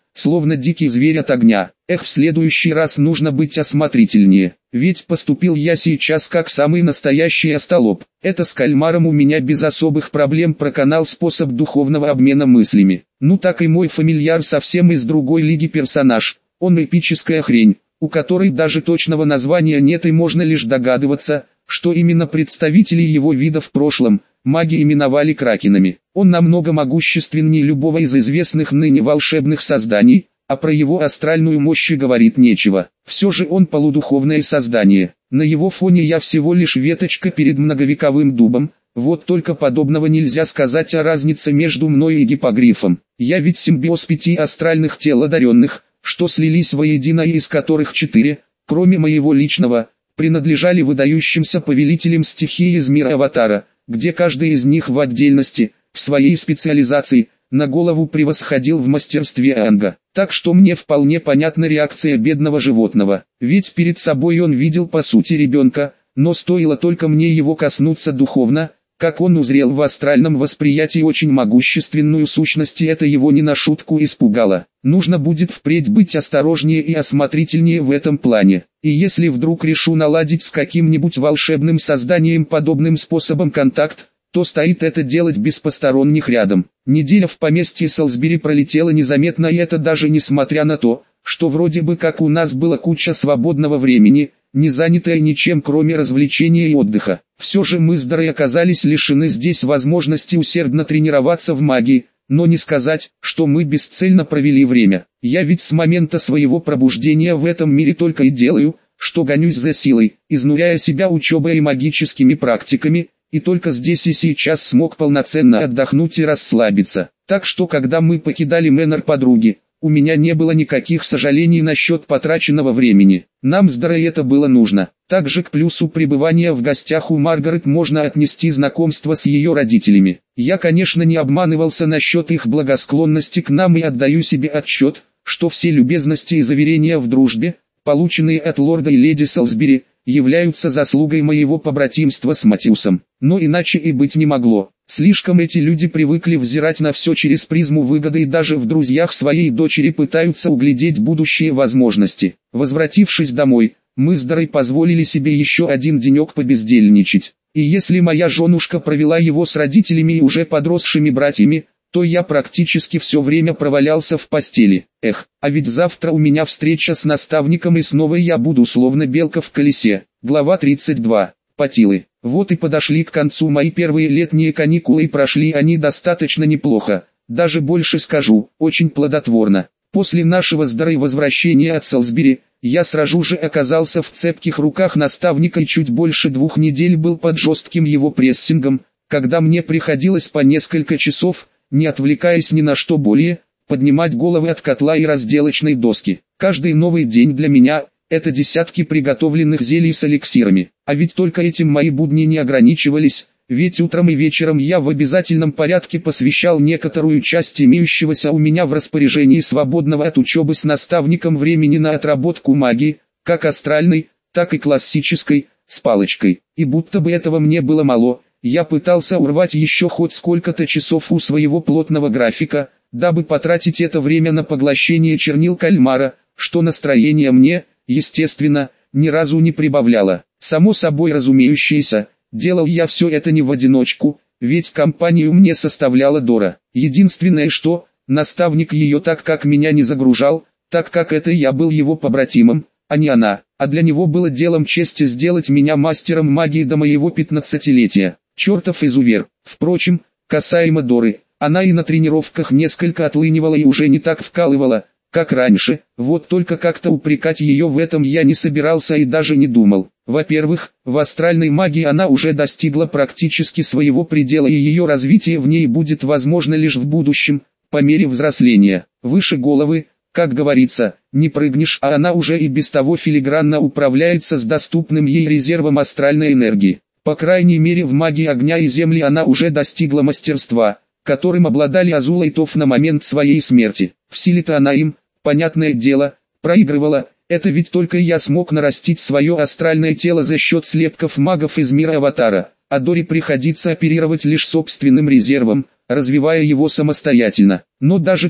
S1: словно дикий зверь от огня. Эх, в следующий раз нужно быть осмотрительнее, ведь поступил я сейчас как самый настоящий остолоп. Это с кальмаром у меня без особых проблем проканал способ духовного обмена мыслями. Ну так и мой фамильяр совсем из другой лиги персонаж, он эпическая хрень, у которой даже точного названия нет и можно лишь догадываться, что именно представители его вида в прошлом маги именовали кракенами. Он намного могущественнее любого из известных ныне волшебных созданий, а про его астральную мощь говорить нечего. Все же он полудуховное создание. На его фоне я всего лишь веточка перед многовековым дубом. Вот только подобного нельзя сказать о разнице между мной и гиппогрифом. Я ведь симбиоз пяти астральных тел одаренных, что слились воедино и из которых четыре, кроме моего личного, принадлежали выдающимся повелителям стихии из мира Аватара, где каждый из них в отдельности, в своей специализации, на голову превосходил в мастерстве Анга. Так что мне вполне понятна реакция бедного животного, ведь перед собой он видел по сути ребенка, но стоило только мне его коснуться духовно, как он узрел в астральном восприятии очень могущественную сущность, и это его не на шутку испугало. Нужно будет впредь быть осторожнее и осмотрительнее в этом плане. И если вдруг решу наладить с каким-нибудь волшебным созданием подобным способом контакт, то стоит это делать без посторонних рядом. Неделя в поместье Солсбери пролетела незаметно, и это даже несмотря на то, что вроде бы как у нас была куча свободного времени, не занятая ничем кроме развлечения и отдыха. Все же мы с Дарой оказались лишены здесь возможности усердно тренироваться в магии, но не сказать, что мы бесцельно провели время. Я ведь с момента своего пробуждения в этом мире только и делаю, что гонюсь за силой, изнуряя себя учебой и магическими практиками, и только здесь и сейчас смог полноценно отдохнуть и расслабиться. Так что когда мы покидали Мэннер подруги, у меня не было никаких сожалений насчет потраченного времени. Нам с Дарой это было нужно. Также к плюсу пребывания в гостях у Маргарет можно отнести знакомство с ее родителями. Я, конечно, не обманывался насчет их благосклонности к нам и отдаю себе отчет, что все любезности и заверения в дружбе, полученные от лорда и леди Солсбери, являются заслугой моего побратимства с Матиусом. Но иначе и быть не могло. Слишком эти люди привыкли взирать на все через призму выгоды и даже в друзьях своей дочери пытаются углядеть будущие возможности. Возвратившись домой, мы с Дарой позволили себе еще один денек побездельничать. И если моя женушка провела его с родителями и уже подросшими братьями, то я практически все время провалялся в постели. Эх, а ведь завтра у меня встреча с наставником, и снова я буду словно белка в колесе. Глава тридцать два. Патилы. Вот и подошли к концу мои первые летние каникулы, и прошли они достаточно неплохо, даже больше скажу, очень плодотворно. После нашего с Дарой возвращения от Солсбери, я сразу же оказался в цепких руках наставника и чуть больше двух недель был под жестким его прессингом, когда мне приходилось по несколько часов, не отвлекаясь ни на что более, поднимать головы от котла и разделочной доски. Каждый новый день для меня – это десятки приготовленных зелий с эликсирами. А ведь только этим мои будни не ограничивались, ведь утром и вечером я в обязательном порядке посвящал некоторую часть имеющегося у меня в распоряжении свободного от учебы с наставником времени на отработку магии, как астральной, так и классической, с палочкой. И будто бы этого мне было мало, я пытался урвать еще хоть сколько-то часов у своего плотного графика, дабы потратить это время на поглощение чернил кальмара, что настроение мне, естественно, ни разу не прибавляло. Само собой разумеющееся, делал я все это не в одиночку, ведь компанию мне составляла Дора. Единственное что, наставник ее так как меня не загружал, так как это я был его побратимом, а не она, а для него было делом чести сделать меня мастером магии до моего пятнадцатилетия. Чертов изувер. Впрочем, касаемо Доры, она и на тренировках несколько отлынивала и уже не так вкалывала, как раньше, вот только как-то упрекать ее в этом я не собирался и даже не думал. Во-первых, в астральной магии она уже достигла практически своего предела, и ее развитие в ней будет возможно лишь в будущем, по мере взросления. Выше головы, как говорится, не прыгнешь, а она уже и без того филигранно управляется с доступным ей резервом астральной энергии. По крайней мере в магии огня и земли она уже достигла мастерства, которым обладали Азула и Тоф на момент своей смерти. В силе-то она им, понятное дело, проигрывала, это ведь только я смог нарастить свое астральное тело за счет слепков магов из мира Аватара, а Доре приходится оперировать лишь собственным резервом, развивая его самостоятельно. Но даже так,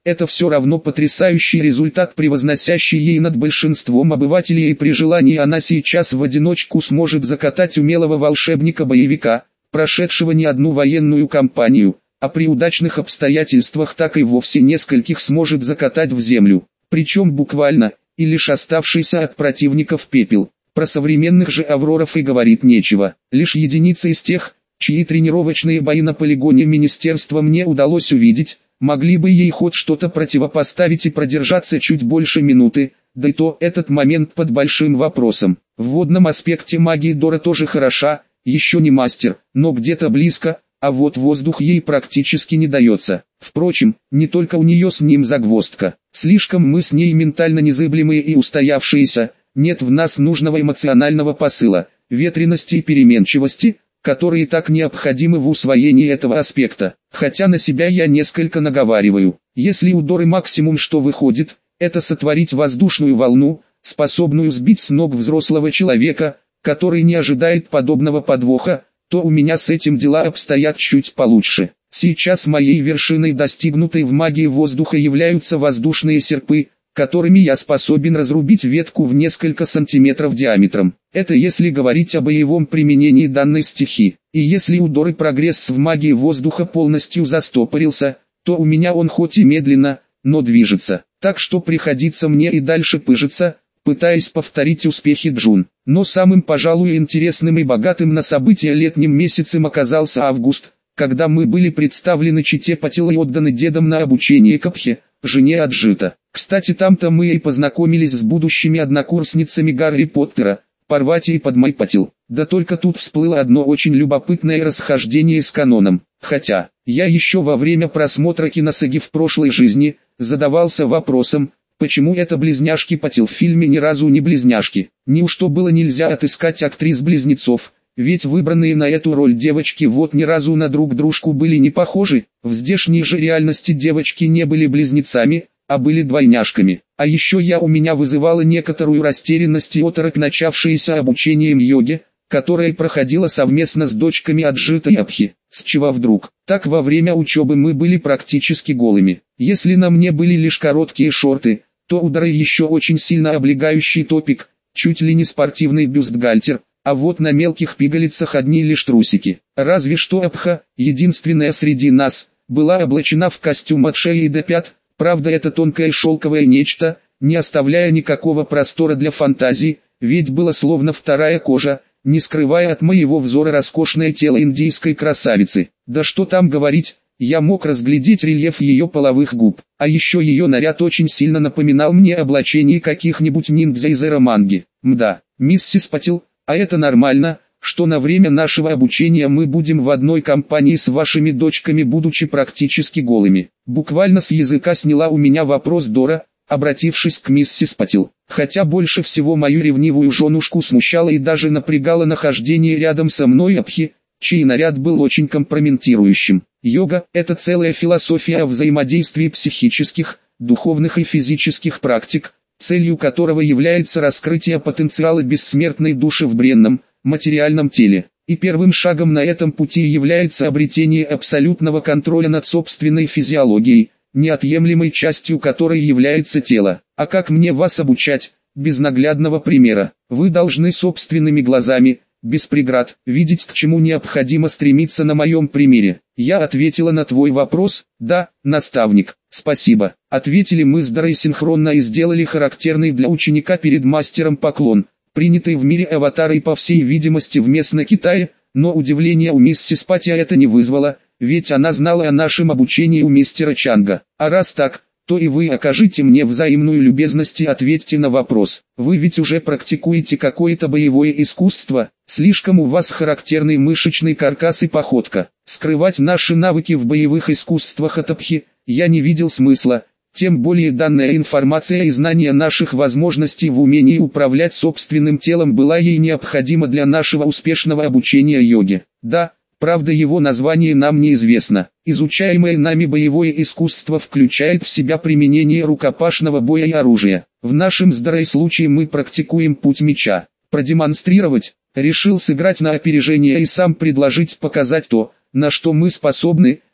S1: это все равно потрясающий результат, превозносящий ей над большинством обывателей, и при желании она сейчас в одиночку сможет закатать умелого волшебника-боевика, прошедшего не одну военную кампанию, а при удачных обстоятельствах так и вовсе нескольких сможет закатать в землю, причем буквально, и лишь оставшийся от противников пепел. Про современных же Авроров и говорить нечего, лишь единицы из тех, чьи тренировочные бои на полигоне министерства мне удалось увидеть, могли бы ей хоть что-то противопоставить и продержаться чуть больше минуты, да и то этот момент под большим вопросом. В водном аспекте магии Дора тоже хороша, еще не мастер, но где-то близко, а вот воздух ей практически не дается. Впрочем, не только у нее с ним загвоздка, слишком мы с ней ментально незыблемые и устоявшиеся, нет в нас нужного эмоционального посыла, ветренности и переменчивости, которые так необходимы в усвоении этого аспекта. Хотя на себя я несколько наговариваю. Если у Доры максимум что выходит, это сотворить воздушную волну, способную сбить с ног взрослого человека, который не ожидает подобного подвоха, то у меня с этим дела обстоят чуть получше. Сейчас моей вершиной, достигнутой в магии воздуха, являются воздушные серпы, которыми я способен разрубить ветку в несколько сантиметров диаметром. Это если говорить о боевом применении данной стихии. И если у Доры прогресс в магии воздуха полностью застопорился, то у меня он хоть и медленно, но движется. Так что приходится мне и дальше пыжиться, пытаясь повторить успехи Джун. Но самым, пожалуй, интересным и богатым на события летним месяцем оказался август, когда мы были представлены чете Патил и отданы дедом на обучение Капхе, жене Аджита. Кстати, там-то мы и познакомились с будущими однокурсницами Гарри Поттера, Парвати и Падмай Патил. Да только тут всплыло одно очень любопытное расхождение с каноном. Хотя, я еще во время просмотра киносаги в прошлой жизни задавался вопросом, почему это близняшки Патил в фильме ни разу не близняшки. Неужто было нельзя отыскать актрис-близнецов? Ведь выбранные на эту роль девочки вот ни разу на друг дружку были не похожи. В здешней же реальности девочки не были близнецами, а были двойняшками. А еще я у меня вызывала некоторую растерянность и оторопь начавшееся обучением йоге, которое проходило совместно с дочками Аджита и Абхи. С чего вдруг? Так во время учебы мы были практически голыми. Если на мне были лишь короткие шорты, то у Доры еще очень сильно облегающий топик, чуть ли не спортивный бюстгальтер, а вот на мелких пигалицах одни лишь трусики. Разве что Абха, единственная среди нас, была облачена в костюм от шеи до пят, правда это тонкое шелковое нечто, не оставляя никакого простора для фантазии, ведь было словно вторая кожа, не скрывая от моего взора роскошное тело индийской красавицы. Да что там говорить, я мог разглядеть рельеф ее половых губ, а еще ее наряд очень сильно напоминал мне облачение каких-нибудь ниндзя из эроманги. Мда, миссис Патил, а это нормально, что на время нашего обучения мы будем в одной компании с вашими дочками, будучи практически голыми. Буквально с языка сняла у меня вопрос Дора, обратившись к миссис Патил. Хотя больше всего мою ревнивую женушку смущало и даже напрягало нахождение рядом со мной Абхи, чей наряд был очень компрометирующим. Йога – это целая философия о взаимодействии психических, духовных и физических практик, целью которого является раскрытие потенциала бессмертной души в бренном, материальном теле. И первым шагом на этом пути является обретение абсолютного контроля над собственной физиологией, неотъемлемой частью которой является тело. А как мне вас обучать, без наглядного примера? Вы должны собственными глазами, без преград, видеть, к чему необходимо стремиться на моем примере. Я ответила на твой вопрос: да, наставник, спасибо. Ответили мы с Дорой синхронно и сделали характерный для ученика перед мастером поклон, принятый в мире аватара и по всей видимости в местном Китае, но удивления у миссис Патия это не вызвало, ведь она знала о нашем обучении у мистера Чанга. А раз так, то и вы окажите мне взаимную любезность и ответьте на вопрос. Вы ведь уже практикуете какое-то боевое искусство, слишком у вас характерный мышечный каркас и походка. Скрывать наши навыки в боевых искусствах от Абхи я не видел смысла, тем более данная информация и знание наших возможностей в умении управлять собственным телом была ей необходима для нашего успешного обучения йоге. Да, правда его название нам неизвестно. Изучаемое нами боевое искусство включает в себя применение рукопашного боя и оружия. В нашем с Дорой случае мы практикуем путь меча. Продемонстрировать, решил сыграть на опережение и сам предложить показать то, на что мы способны,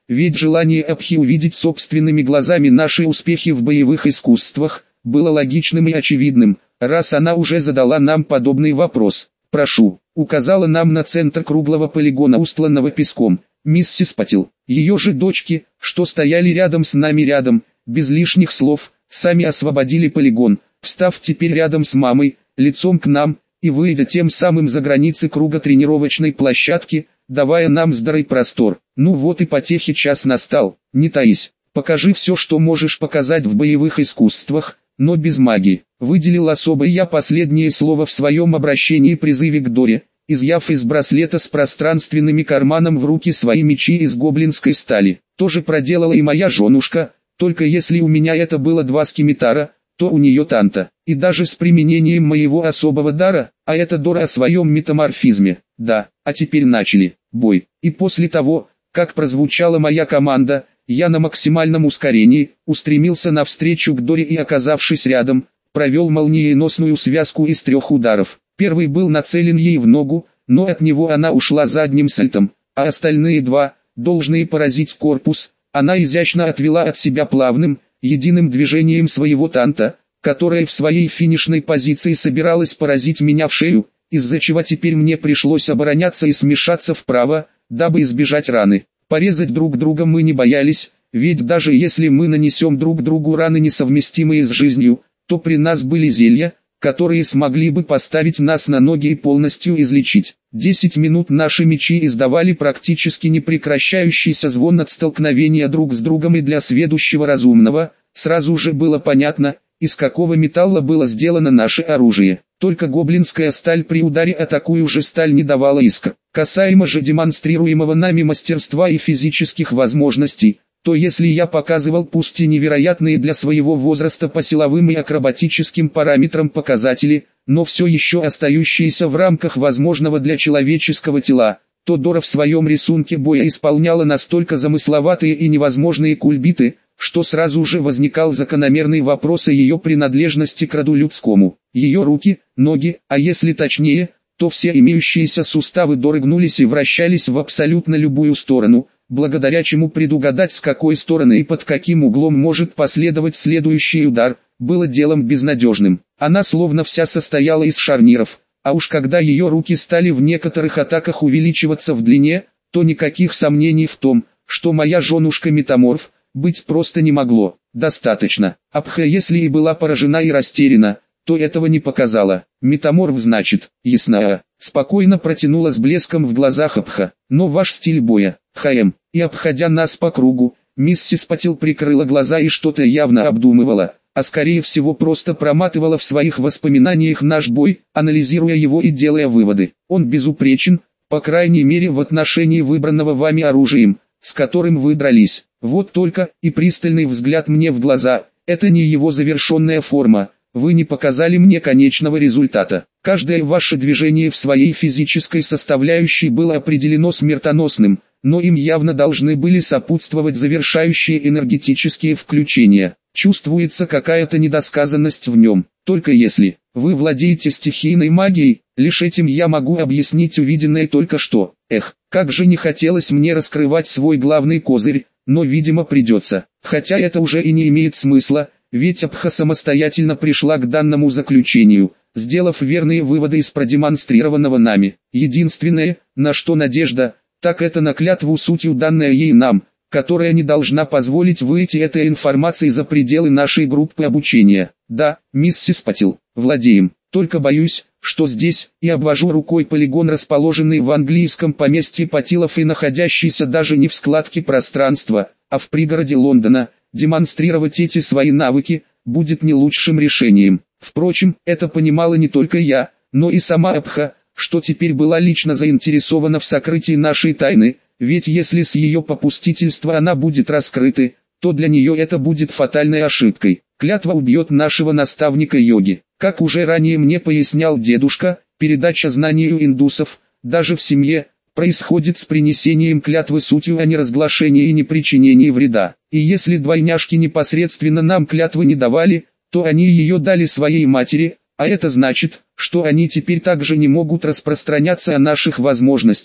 S1: ведь желание Абхи увидеть собственными глазами наши успехи в боевых искусствах было логичным и очевидным, раз она уже задала нам подобный вопрос. «Прошу», указала нам на центр круглого полигона, устланного песком, миссис Патил. Ее же дочки, что стояли рядом с нами рядом, без лишних слов, сами освободили полигон, встав теперь рядом с мамой, лицом к нам, и выйдя тем самым за границы круга тренировочной площадки, давая нам здоровый простор. Ну вот и потехи час настал, не таись, покажи все, что можешь показать в боевых искусствах, но без магии. Выделил особо я последнее слово в своем обращении призыве к Доре, изъяв из браслета с пространственными карманом в руки свои мечи из гоблинской стали. Тоже проделала и моя женушка, только если у меня это было два скимитара, то у нее танта. И даже с применением моего особого дара, а это Дора о своем метаморфизме. Да, а теперь начали бой. И после того, как прозвучала моя команда, я на максимальном ускорении устремился навстречу к Доре и, оказавшись рядом, провел молниеносную связку из трех ударов. Первый был нацелен ей в ногу, но от него она ушла задним сальтом, а остальные два, должные поразить корпус, она изящно отвела от себя плавным, единым движением своего танта, которая в своей финишной позиции собиралась поразить меня в шею, из-за чего теперь мне пришлось обороняться и смешаться вправо, дабы избежать раны. Порезать друг друга мы не боялись, ведь даже если мы нанесем друг другу раны, несовместимые с жизнью, то при нас были зелья, которые смогли бы поставить нас на ноги и полностью излечить. Десять минут наши мечи издавали практически непрекращающийся звон от столкновения друг с другом, и для сведущего разумного сразу же было понятно, из какого металла было сделано наше оружие. Только гоблинская сталь при ударе о такую же сталь не давала искр. Касаемо же демонстрируемого нами мастерства и физических возможностей, то если я показывал пусть и невероятные для своего возраста по силовым и акробатическим параметрам показатели, но все еще остающиеся в рамках возможного для человеческого тела, то Дора в своем рисунке боя исполняла настолько замысловатые и невозможные кульбиты, что сразу же возникал закономерный вопрос о ее принадлежности к роду людскому. Ее руки, ноги, а если точнее, то все имеющиеся суставы Доры гнулись и вращались в абсолютно любую сторону, благодаря чему предугадать, с какой стороны и под каким углом может последовать следующий удар, было делом безнадежным. Она словно вся состояла из шарниров, а уж когда ее руки стали в некоторых атаках увеличиваться в длине, то никаких сомнений в том, что моя женушка-метаморф, быть просто не могло. Достаточно. Абха, если и была поражена и растеряна, то этого не показала. Метаморф значит, ясная, спокойно протянула с блеском в глазах Абха. Но ваш стиль боя, ХМ, и обходя нас по кругу, миссис Патил прикрыла глаза и что-то явно обдумывала, а скорее всего просто проматывала в своих воспоминаниях наш бой, анализируя его и делая выводы. Он безупречен, по крайней мере в отношении выбранного вами оружием, с которым вы дрались. Вот только, и пристальный взгляд мне в глаза, это не его завершенная форма, вы не показали мне конечного результата. Каждое ваше движение в своей физической составляющей было определено смертоносным, но им явно должны были сопутствовать завершающие энергетические включения. Чувствуется какая-то недосказанность в нем. Только если вы владеете стихийной магией, лишь этим я могу объяснить увиденное только что. Эх, как же не хотелось мне раскрывать свой главный козырь, но видимо придется. Хотя это уже и не имеет смысла, ведь Абха самостоятельно пришла к данному заключению, сделав верные выводы из продемонстрированного нами. Единственное, на что надежда, так это на клятву сутью данная ей нам, которая не должна позволить выйти этой информацией за пределы нашей группы обучения. Да, миссис Патил, владеем, только боюсь, что здесь, и обвожу рукой полигон, расположенный в английском поместье Патилов и находящийся даже не в складке пространства, а в пригороде Лондона, демонстрировать эти свои навыки, будет не лучшим решением. Впрочем, это понимала не только я, но и сама Абха, что теперь была лично заинтересована в сокрытии нашей тайны, ведь если с ее попустительства она будет раскрыта, то для нее это будет фатальной ошибкой. Клятва убьет нашего наставника йоги. Как уже ранее мне пояснял дедушка, передача знаний у индусов, даже в семье, происходит с принесением клятвы сутью, а не разглашении и непричинении вреда. И если двойняшки непосредственно нам клятвы не давали, то они ее дали своей матери, а это значит, что они теперь также не могут распространяться о наших возможностях,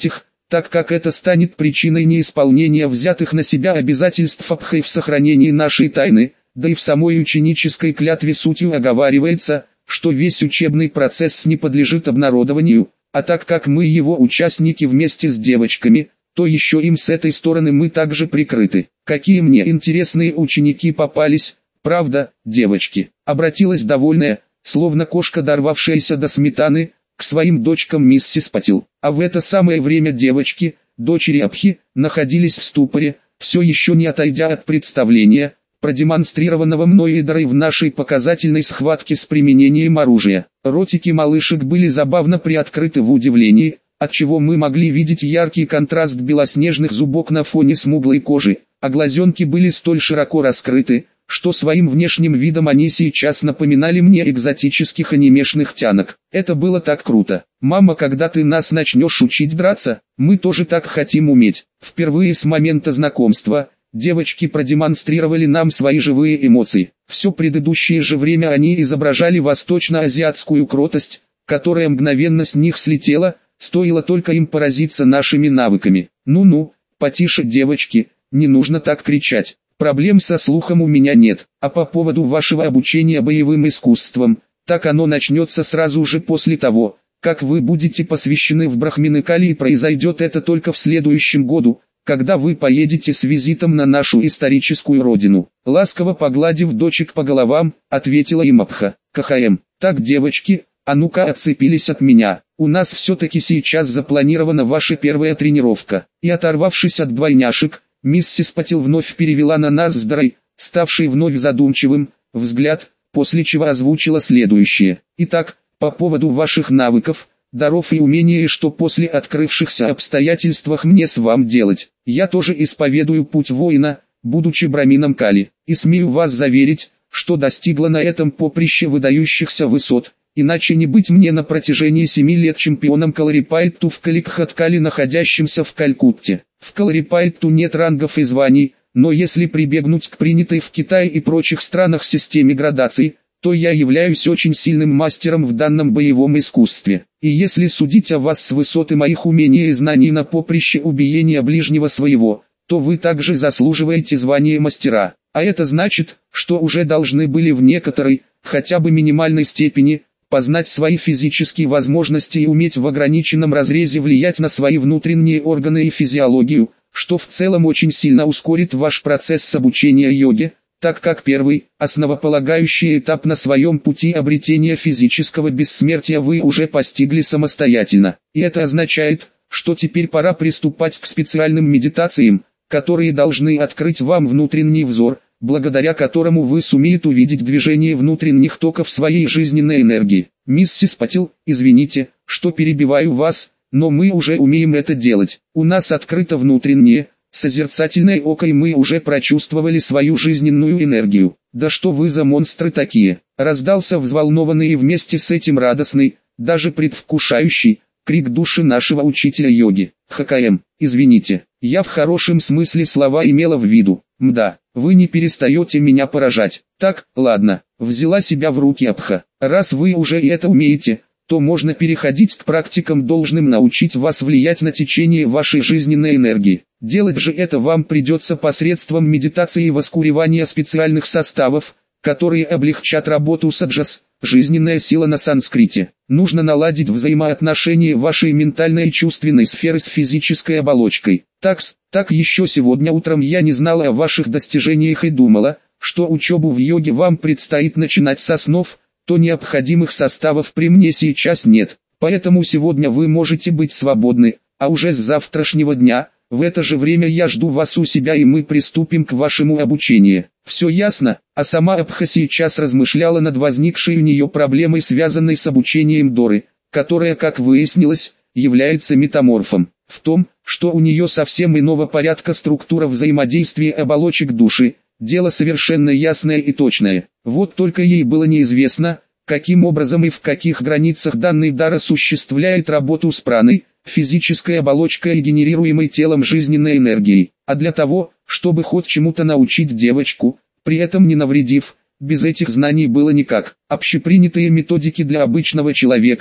S1: так как это станет причиной неисполнения взятых на себя обязательств Абхой в сохранении нашей тайны, да и в самой ученической клятве сутью оговаривается, что весь учебный процесс не подлежит обнародованию, а так как мы его участники вместе с девочками, то еще им с этой стороны мы также прикрыты. Какие мне интересные ученики попались, правда, девочки, обратилась довольная, словно кошка, дорвавшаяся до сметаны, к своим дочкам миссис Патил. А в это самое время девочки, дочери Абхи, находились в ступоре, все еще не отойдя от представления, продемонстрированного мной Идарой в нашей показательной схватке с применением оружия. Ротики малышек были забавно приоткрыты в удивлении, отчего мы могли видеть яркий контраст белоснежных зубок на фоне смуглой кожи, а глазенки были столь широко раскрыты, что своим внешним видом они сейчас напоминали мне экзотических анимешных тянок. Это было так круто. «Мама, когда ты нас начнешь учить драться, мы тоже так хотим уметь». Впервые с момента знакомства девочки продемонстрировали нам свои живые эмоции. Все предыдущее же время они изображали восточно-азиатскую кротость, которая мгновенно с них слетела, стоило только им поразиться нашими навыками. «Ну-ну, потише, девочки, не нужно так кричать. Проблем со слухом у меня нет, а по поводу вашего обучения боевым искусствам, так оно начнется сразу же после того, как вы будете посвящены в брахмины Кали, и произойдет это только в следующем году, когда вы поедете с визитом на нашу историческую родину». Ласково погладив дочек по головам, ответила им Абха. «КХМ, так, девочки, а ну-ка отцепились от меня, у нас все-таки сейчас запланирована ваша первая тренировка». И оторвавшись от двойняшек, миссис Патил вновь перевела на нас с Дарой, ставший вновь задумчивым, взгляд, после чего озвучила следующее. «Итак, по поводу ваших навыков, даров и умений, что после открывшихся обстоятельствах мне с вам делать. Я тоже исповедую путь воина, будучи брамином Кали, и смею вас заверить, что достигла на этом поприще выдающихся высот, иначе не быть мне на протяжении семи лет чемпионом Каларипайту в Каликхаткале, находящимся в Калькутте. В Каларипайту нет рангов и званий, но если прибегнуть к принятой в Китае и прочих странах системе градаций, то я являюсь очень сильным мастером в данном боевом искусстве. И если судить о вас с высоты моих умений и знаний на поприще убиения ближнего своего, то вы также заслуживаете звания мастера. А это значит, что уже должны были в некоторой, хотя бы минимальной степени, познать свои физические возможности и уметь в ограниченном разрезе влиять на свои внутренние органы и физиологию, что в целом очень сильно ускорит ваш процесс обучения йоге, так как первый, основополагающий этап на своем пути обретения физического бессмертия вы уже постигли самостоятельно. И это означает, что теперь пора приступать к специальным медитациям, которые должны открыть вам внутренний взор, благодаря которому вы сумеете увидеть движение внутренних токов своей жизненной энергии. Миссис Патил, извините, что перебиваю вас, но мы уже умеем это делать. У нас открыто внутреннее, созерцательное око, и мы уже прочувствовали свою жизненную энергию. Да что вы за монстры такие? Раздался взволнованный и вместе с этим радостный, даже предвкушающий, крик души нашего учителя йоги. ХКМ, извините, я в хорошем смысле слова имела в виду. Мда, вы не перестаете меня поражать. Так, ладно, взяла себя в руки Абха. Раз вы уже и это умеете, то можно переходить к практикам, должным научить вас влиять на течение вашей жизненной энергии. Делать же это вам придется посредством медитации и воскуревания специальных составов, которые облегчат работу саджас, жизненная сила на санскрите. Нужно наладить взаимоотношения вашей ментальной и чувственной сферы с физической оболочкой. Такс, так еще сегодня утром я не знала о ваших достижениях и думала, что учебу в йоге вам предстоит начинать с основ, то необходимых составов при мне сейчас нет. Поэтому сегодня вы можете быть свободны, а уже с завтрашнего дня, в это же время я жду вас у себя, и мы приступим к вашему обучению. Все ясно? А сама Абха сейчас размышляла над возникшей у нее проблемой, связанной с обучением Доры, которая, как выяснилось, является метаморфом. В том, что у нее совсем иного порядка структура взаимодействия оболочек души, дело совершенно ясное и точное. Вот только ей было неизвестно, каким образом и в каких границах данный дар осуществляет работу с праной, физической оболочкой и генерируемой телом жизненной энергией. А для того, чтобы хоть чему-то научить девочку, при этом не навредив, без этих знаний было никак. Общепринятые методики для обычного человека,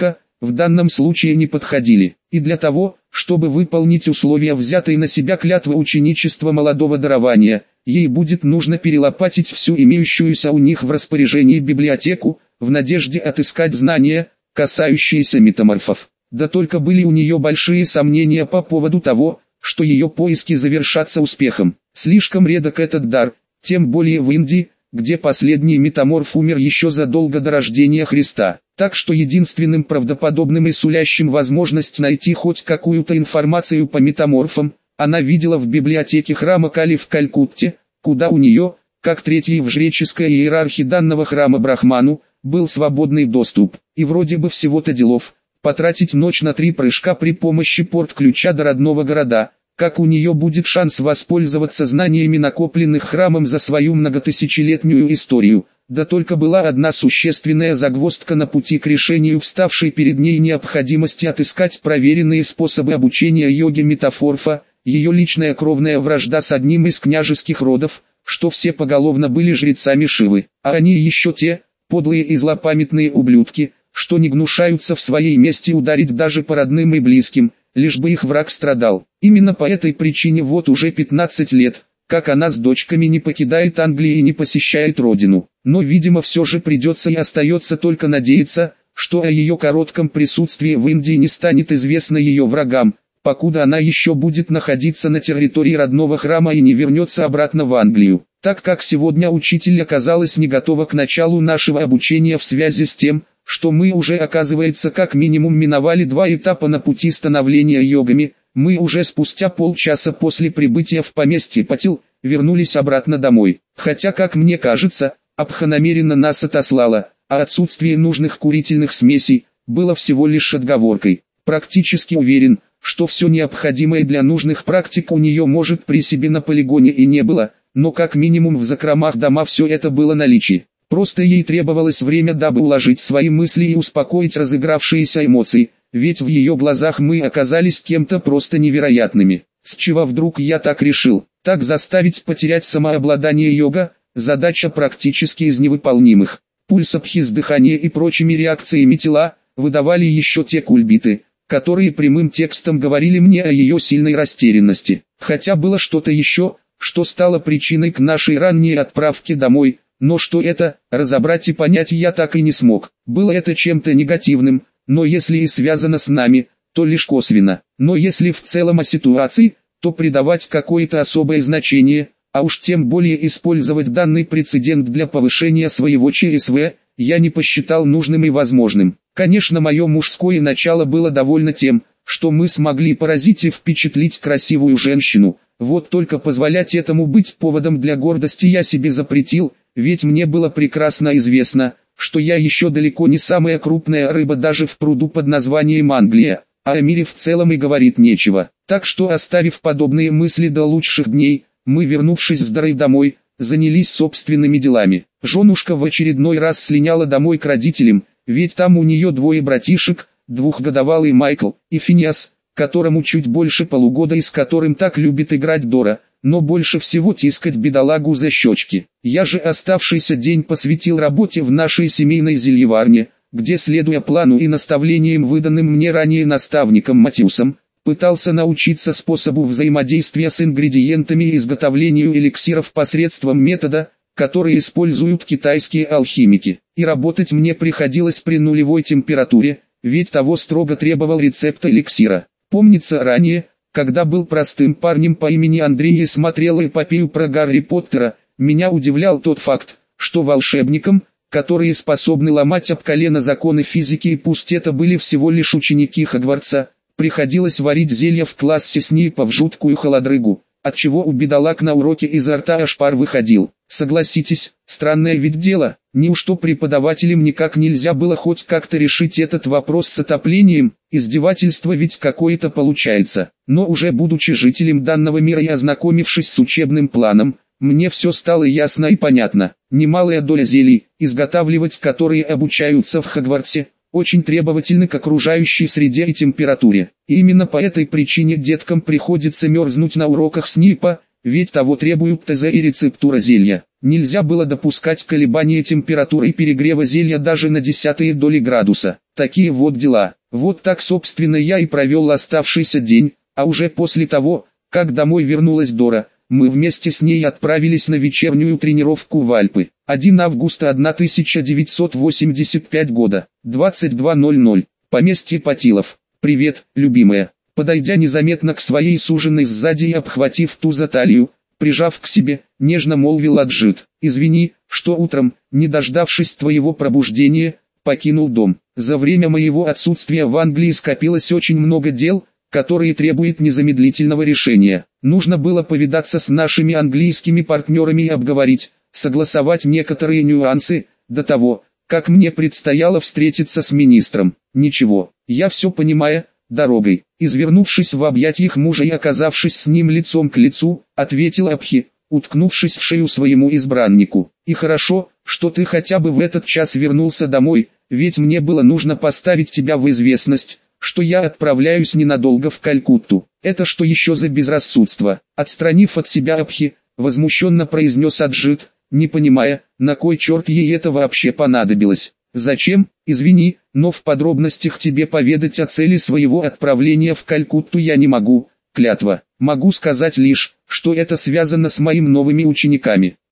S1: в данном случае не подходили. И для того, чтобы выполнить условия взятой на себя клятвы ученичества молодого дарования, ей будет нужно перелопатить всю имеющуюся у них в распоряжении библиотеку, в надежде отыскать знания, касающиеся метаморфов. Да только были у нее большие сомнения по поводу того, что ее поиски завершатся успехом. Слишком редок этот дар, тем более в Индии, где последний метаморф умер еще задолго до рождения Христа. Так что единственным правдоподобным и сулящим возможность найти хоть какую-то информацию по метаморфам, она видела в библиотеке храма Кали в Калькутте, куда у нее, как третьей в жреческой иерархии данного храма Брахману, был свободный доступ. И вроде бы всего-то делов, потратить ночь на три прыжка при помощи порт-ключа до родного города, как у нее будет шанс воспользоваться знаниями, накопленных храмом за свою многотысячелетнюю историю. Да только была одна существенная загвоздка на пути к решению вставшей перед ней необходимости отыскать проверенные способы обучения йоге метафорфа, ее личная кровная вражда с одним из княжеских родов, что все поголовно были жрецами Шивы, а они еще те, подлые и злопамятные ублюдки, что не гнушаются в своей мести ударить даже по родным и близким, лишь бы их враг страдал. Именно по этой причине вот уже пятнадцать лет, как она с дочками не покидает Англию и не посещает родину. Но видимо все же придется и остается только надеяться, что о ее коротком присутствии в Индии не станет известно ее врагам, покуда она еще будет находиться на территории родного храма и не вернется обратно в Англию. Так как сегодня учитель оказалась не готова к началу нашего обучения в связи с тем, что мы уже, оказывается, как минимум миновали два этапа на пути становления йогами, мы уже спустя полчаса после прибытия в поместье Патил, вернулись обратно домой. Хотя, как мне кажется, Абха намеренно нас отослала, а отсутствие нужных курительных смесей было всего лишь отговоркой. Практически уверен, что все необходимое для нужных практик у нее может при себе на полигоне и не было, но как минимум в закромах дома все это было наличие. Просто ей требовалось время, дабы уложить свои мысли и успокоить разыгравшиеся эмоции, ведь в ее глазах мы оказались кем-то просто невероятными. С чего вдруг я так решил? Так заставить потерять самообладание йога – задача практически из невыполнимых. Пульс Абхи с дыханием и прочими реакциями тела выдавали еще те кульбиты, которые прямым текстом говорили мне о ее сильной растерянности. Хотя было что-то еще, что стало причиной к нашей ранней отправке домой, но что это, разобрать и понять я так и не смог. Было это чем-то негативным, но если и связано с нами, то лишь косвенно. Но если в целом о ситуации, то придавать какое-то особое значение, а уж тем более использовать данный прецедент для повышения своего ЧСВ, я не посчитал нужным и возможным. Конечно, мое мужское начало было довольно тем, что мы смогли поразить и впечатлить красивую женщину, вот только позволять этому быть поводом для гордости я себе запретил, ведь мне было прекрасно известно, что я еще далеко не самая крупная рыба даже в пруду под названием Англия, а о мире в целом и говорить нечего. Так что, оставив подобные мысли до лучших дней, мы, вернувшись с Дарой домой, занялись собственными делами. Женушка в очередной раз слиняла домой к родителям, ведь там у нее двое братишек, двухгодовалый Майкл и Финиас, которому чуть больше полугода и с которым так любит играть Дора, но больше всего тискать бедолагу за щечки. Я же оставшийся день посвятил работе в нашей семейной зельеварне, где, следуя плану и наставлениям, выданным мне ранее наставником Матиусом, пытался научиться способу взаимодействия с ингредиентами и изготовлению эликсиров посредством метода, который используют китайские алхимики. И работать мне приходилось при нулевой температуре, ведь того строго требовал рецепт эликсира. Помнится ранее, когда был простым парнем по имени Андрей и смотрел эпопею про Гарри Поттера, меня удивлял тот факт, что волшебникам, которые способны ломать об колено законы физики, и пусть это были всего лишь ученики Хогвартса, приходилось варить зелья в классе Снейпа в жуткую холодрыгу, отчего у бедолаг на уроке изо рта аж пар выходил. Согласитесь, странное ведь дело, неужто преподавателям никак нельзя было хоть как-то решить этот вопрос с отоплением? Издевательство ведь какое-то получается. Но уже будучи жителем данного мира и ознакомившись с учебным планом, мне все стало ясно и понятно. Немалая доля зелий, изготавливать которые обучаются в Хогвартсе, очень требовательны к окружающей среде и температуре. И именно по этой причине деткам приходится мерзнуть на уроках Снейпа, ведь того требуют ТЗ и рецептура зелья. Нельзя было допускать колебания температуры и перегрева зелья даже на десятые доли градуса. Такие вот дела. Вот так собственно я и провел оставшийся день, а уже после того, как домой вернулась Дора, мы вместе с ней отправились на вечернюю тренировку в Альпы. первого августа тысяча девятьсот восемьдесят пятого года, двадцать два ноль ноль, поместье Патилов. «Привет, любимая». Подойдя незаметно к своей суженой сзади и обхватив ту за талию, прижав к себе, нежно молвил Аджит: «Извини, что утром, не дождавшись твоего пробуждения, покинул дом. За время моего отсутствия в Англии скопилось очень много дел, которые требуют незамедлительного решения. Нужно было повидаться с нашими английскими партнерами и обговорить, согласовать некоторые нюансы, до того, как мне предстояло встретиться с министром. Ничего, я все понимаю». Дорогой, извернувшись в объятиях мужа и оказавшись с ним лицом к лицу, ответил Абхи, уткнувшись в шею своему избраннику: «И хорошо, что ты хотя бы в этот час вернулся домой, ведь мне было нужно поставить тебя в известность, что я отправляюсь ненадолго в Калькутту». «Это что еще за безрассудство?» Отстранив от себя Абхи, возмущенно произнес Аджит, не понимая, на кой черт ей это вообще понадобилось. «Зачем? Извини, но в подробностях тебе поведать о цели своего отправления в Калькутту я не могу, клятва. Могу сказать лишь, что это связано с моими новыми учениками».